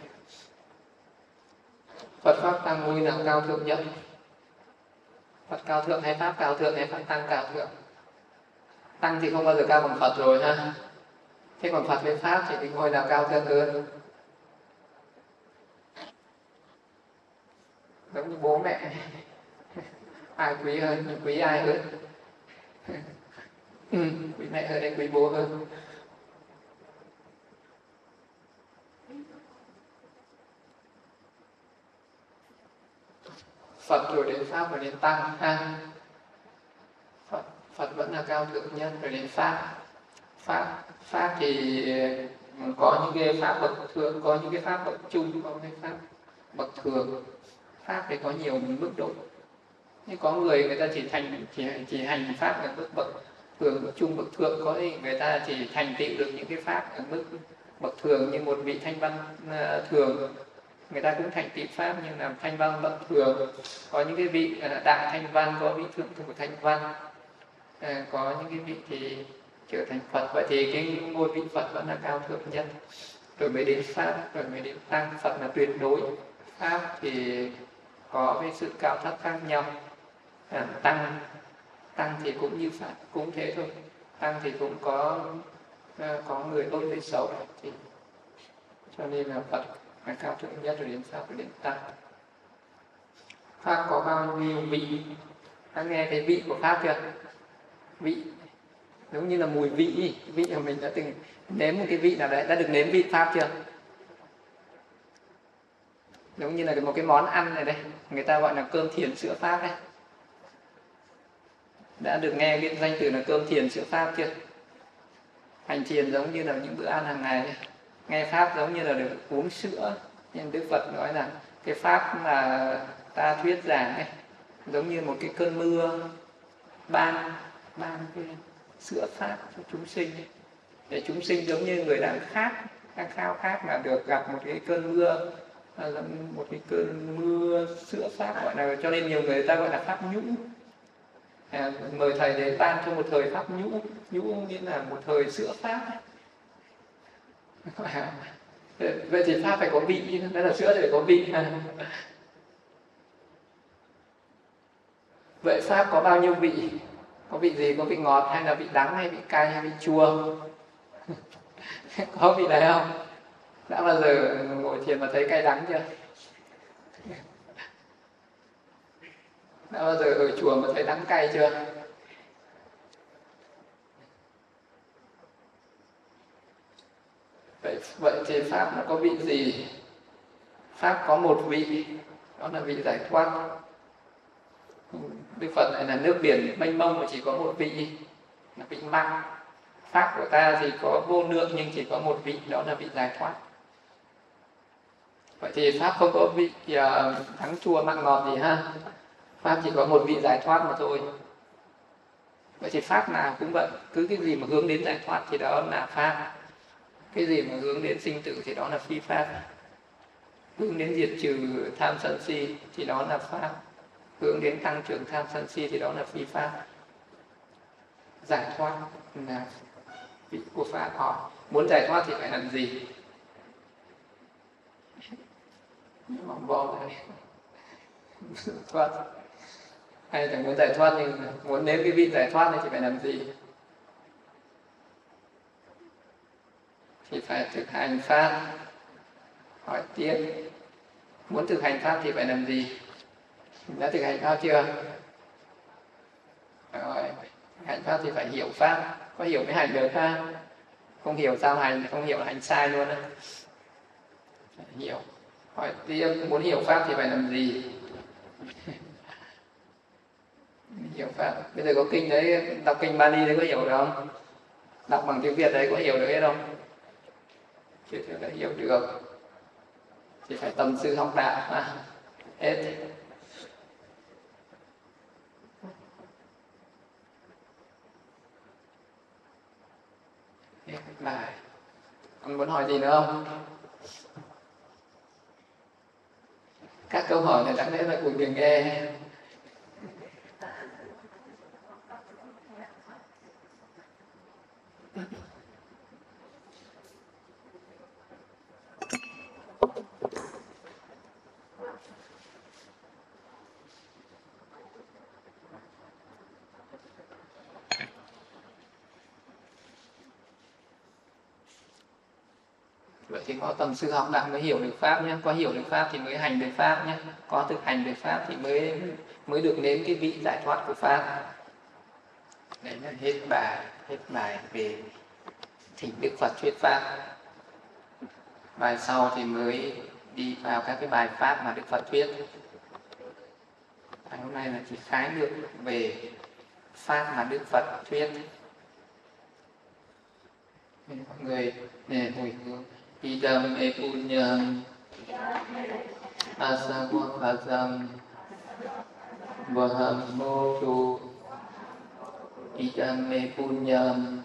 Phật pháp tăng ngôi nào cao thượng nhất? Phật cao thượng hay pháp cao thượng hay pháp tăng cao thượng? Tăng thì không bao giờ cao bằng Phật rồi ha. Thế còn Phật với pháp thì cái ngôi nào cao thượng hơn? Giống như bố mẹ, ai quý hơn, quý ai hơn? Quý mẹ hơn hay quý bố hơn? Phật rồi đến pháp rồi đến tăng ha. Phật vẫn là cao thượng nhất, rồi đến pháp thì có những cái pháp bậc thượng, có những cái pháp bậc trung, có những cái pháp bậc thường. Pháp thì có nhiều mức độ. Nhưng có người ta chỉ hành pháp ở mức bậc thường, bậc trung, bậc thượng. Có người ta chỉ thành tựu được những cái pháp ở mức bậc thường, như một vị thanh văn thường, người ta cũng thành tựu pháp nhưng là thanh văn bậc thường. Có những cái vị đại thanh văn, có vị thượng thủ thanh văn, có những cái vị thì trở thành Phật. Vậy thì cái ngôi vị Phật vẫn là cao thượng nhất, rồi mới đến pháp, rồi mới đến tăng. Phật là tuyệt đối, pháp thì có cái sự cao thấp khác nhau. Tăng thì cũng như pháp, cũng thế thôi. Tăng thì cũng có người tốt người xấu, thì cho nên là Phật là cao thượng nhất, rồi đến pháp, rồi đến tăng. Pháp có bao nhiêu vị? Đã nghe thấy vị của pháp chưa? Vị giống như là mùi vị mà mình đã từng nếm một cái vị nào đấy. Đã được nếm vị pháp chưa? Giống như là một cái món ăn này đây, người ta gọi là cơm thiền sữa pháp đấy. Đã được nghe cái danh từ là cơm thiền sữa pháp chưa? Hành thiền giống như là những bữa ăn hàng ngày, nghe pháp giống như là được uống sữa. Nhưng Đức Phật nói là cái pháp mà ta thuyết giảng ấy, giống như một cái cơn mưa ban cái sữa pháp cho chúng sinh ấy. Để chúng sinh giống như người đang khao khát là được gặp một cái cơn mưa, một cái cơn mưa sữa pháp, gọi là, cho nên nhiều người ta gọi là pháp nhũ. Mời thầy đến ban cho một thời pháp nhũ nghĩa là một thời sữa pháp ấy. Vậy thì pháp phải có vị, đó là sữa thì phải có vị. Vậy pháp có bao nhiêu vị? Có vị gì? Có vị ngọt hay là vị đắng hay vị cay hay vị chua? Có vị này không? Đã bao giờ ngồi thiền mà thấy cay đắng chưa? Đã bao giờ ở chùa mà thấy đắng cay chưa? Vậy thì Pháp nó có vị gì? Pháp có một vị, đó là vị giải thoát. Đức Phật lại là nước biển mênh mông mà chỉ có một vị, là vị măng. Pháp của ta thì có vô lượng nhưng chỉ có một vị, đó là vị giải thoát. Vậy thì Pháp không có vị đắng chua mặn ngọt gì ha. Pháp chỉ có một vị giải thoát mà thôi. Vậy thì Pháp nào cũng vậy, cứ cái gì mà hướng đến giải thoát thì đó là Pháp. Cái gì mà hướng đến sinh tử thì đó là phi Pháp. Hướng đến diệt trừ tham sân si thì đó là Pháp. Hướng đến tăng trưởng tham sân si thì đó là phi Pháp. Giải thoát là vị của Pháp. Họ muốn giải thoát thì phải làm gì? Mỏng bo này thoát. Hay là muốn giải thoát nhưng muốn đến cái vị giải thoát này thì phải làm gì? Thì phải thực hành Pháp. Hỏi tiếp, muốn thực hành Pháp thì phải làm gì? Đã thực hành Pháp chưa? Rồi, thực hành Pháp thì phải hiểu Pháp. Có hiểu mới hành được ha. Không hiểu sao hành, không hiểu là hành sai luôn á. Phải hiểu. Hỏi tiếp, muốn hiểu Pháp thì phải làm gì? Hiểu Pháp. Bây giờ có kinh đấy, đọc kinh Bali đấy có hiểu được không? Đọc bằng tiếng Việt đấy có hiểu được hết không? Chưa là hiểu được. Thì phải tâm sư học đạo mà. Hết. Hết bài. Ông muốn hỏi gì nữa không? Các câu hỏi này đáng lẽ là của người nghe. Vậy thì có tầm sư học đạo mới hiểu được Pháp nhé. Có hiểu được Pháp thì mới hành được Pháp nhé. Có thực hành được Pháp thì mới được đến cái vị giải thoát của Pháp. Đấy là hết bài về thỉnh Đức Phật thuyết Pháp. Bài sau thì mới đi vào các cái bài Pháp mà Đức Phật thuyết. Bài hôm nay là chỉ khái lược về Pháp mà Đức Phật thuyết. Mọi người hồi hướng idam e punyam asavakazam vaham motu idam e punyam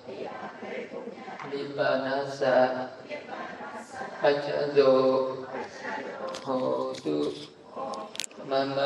nibbanasa pachazo hotu mama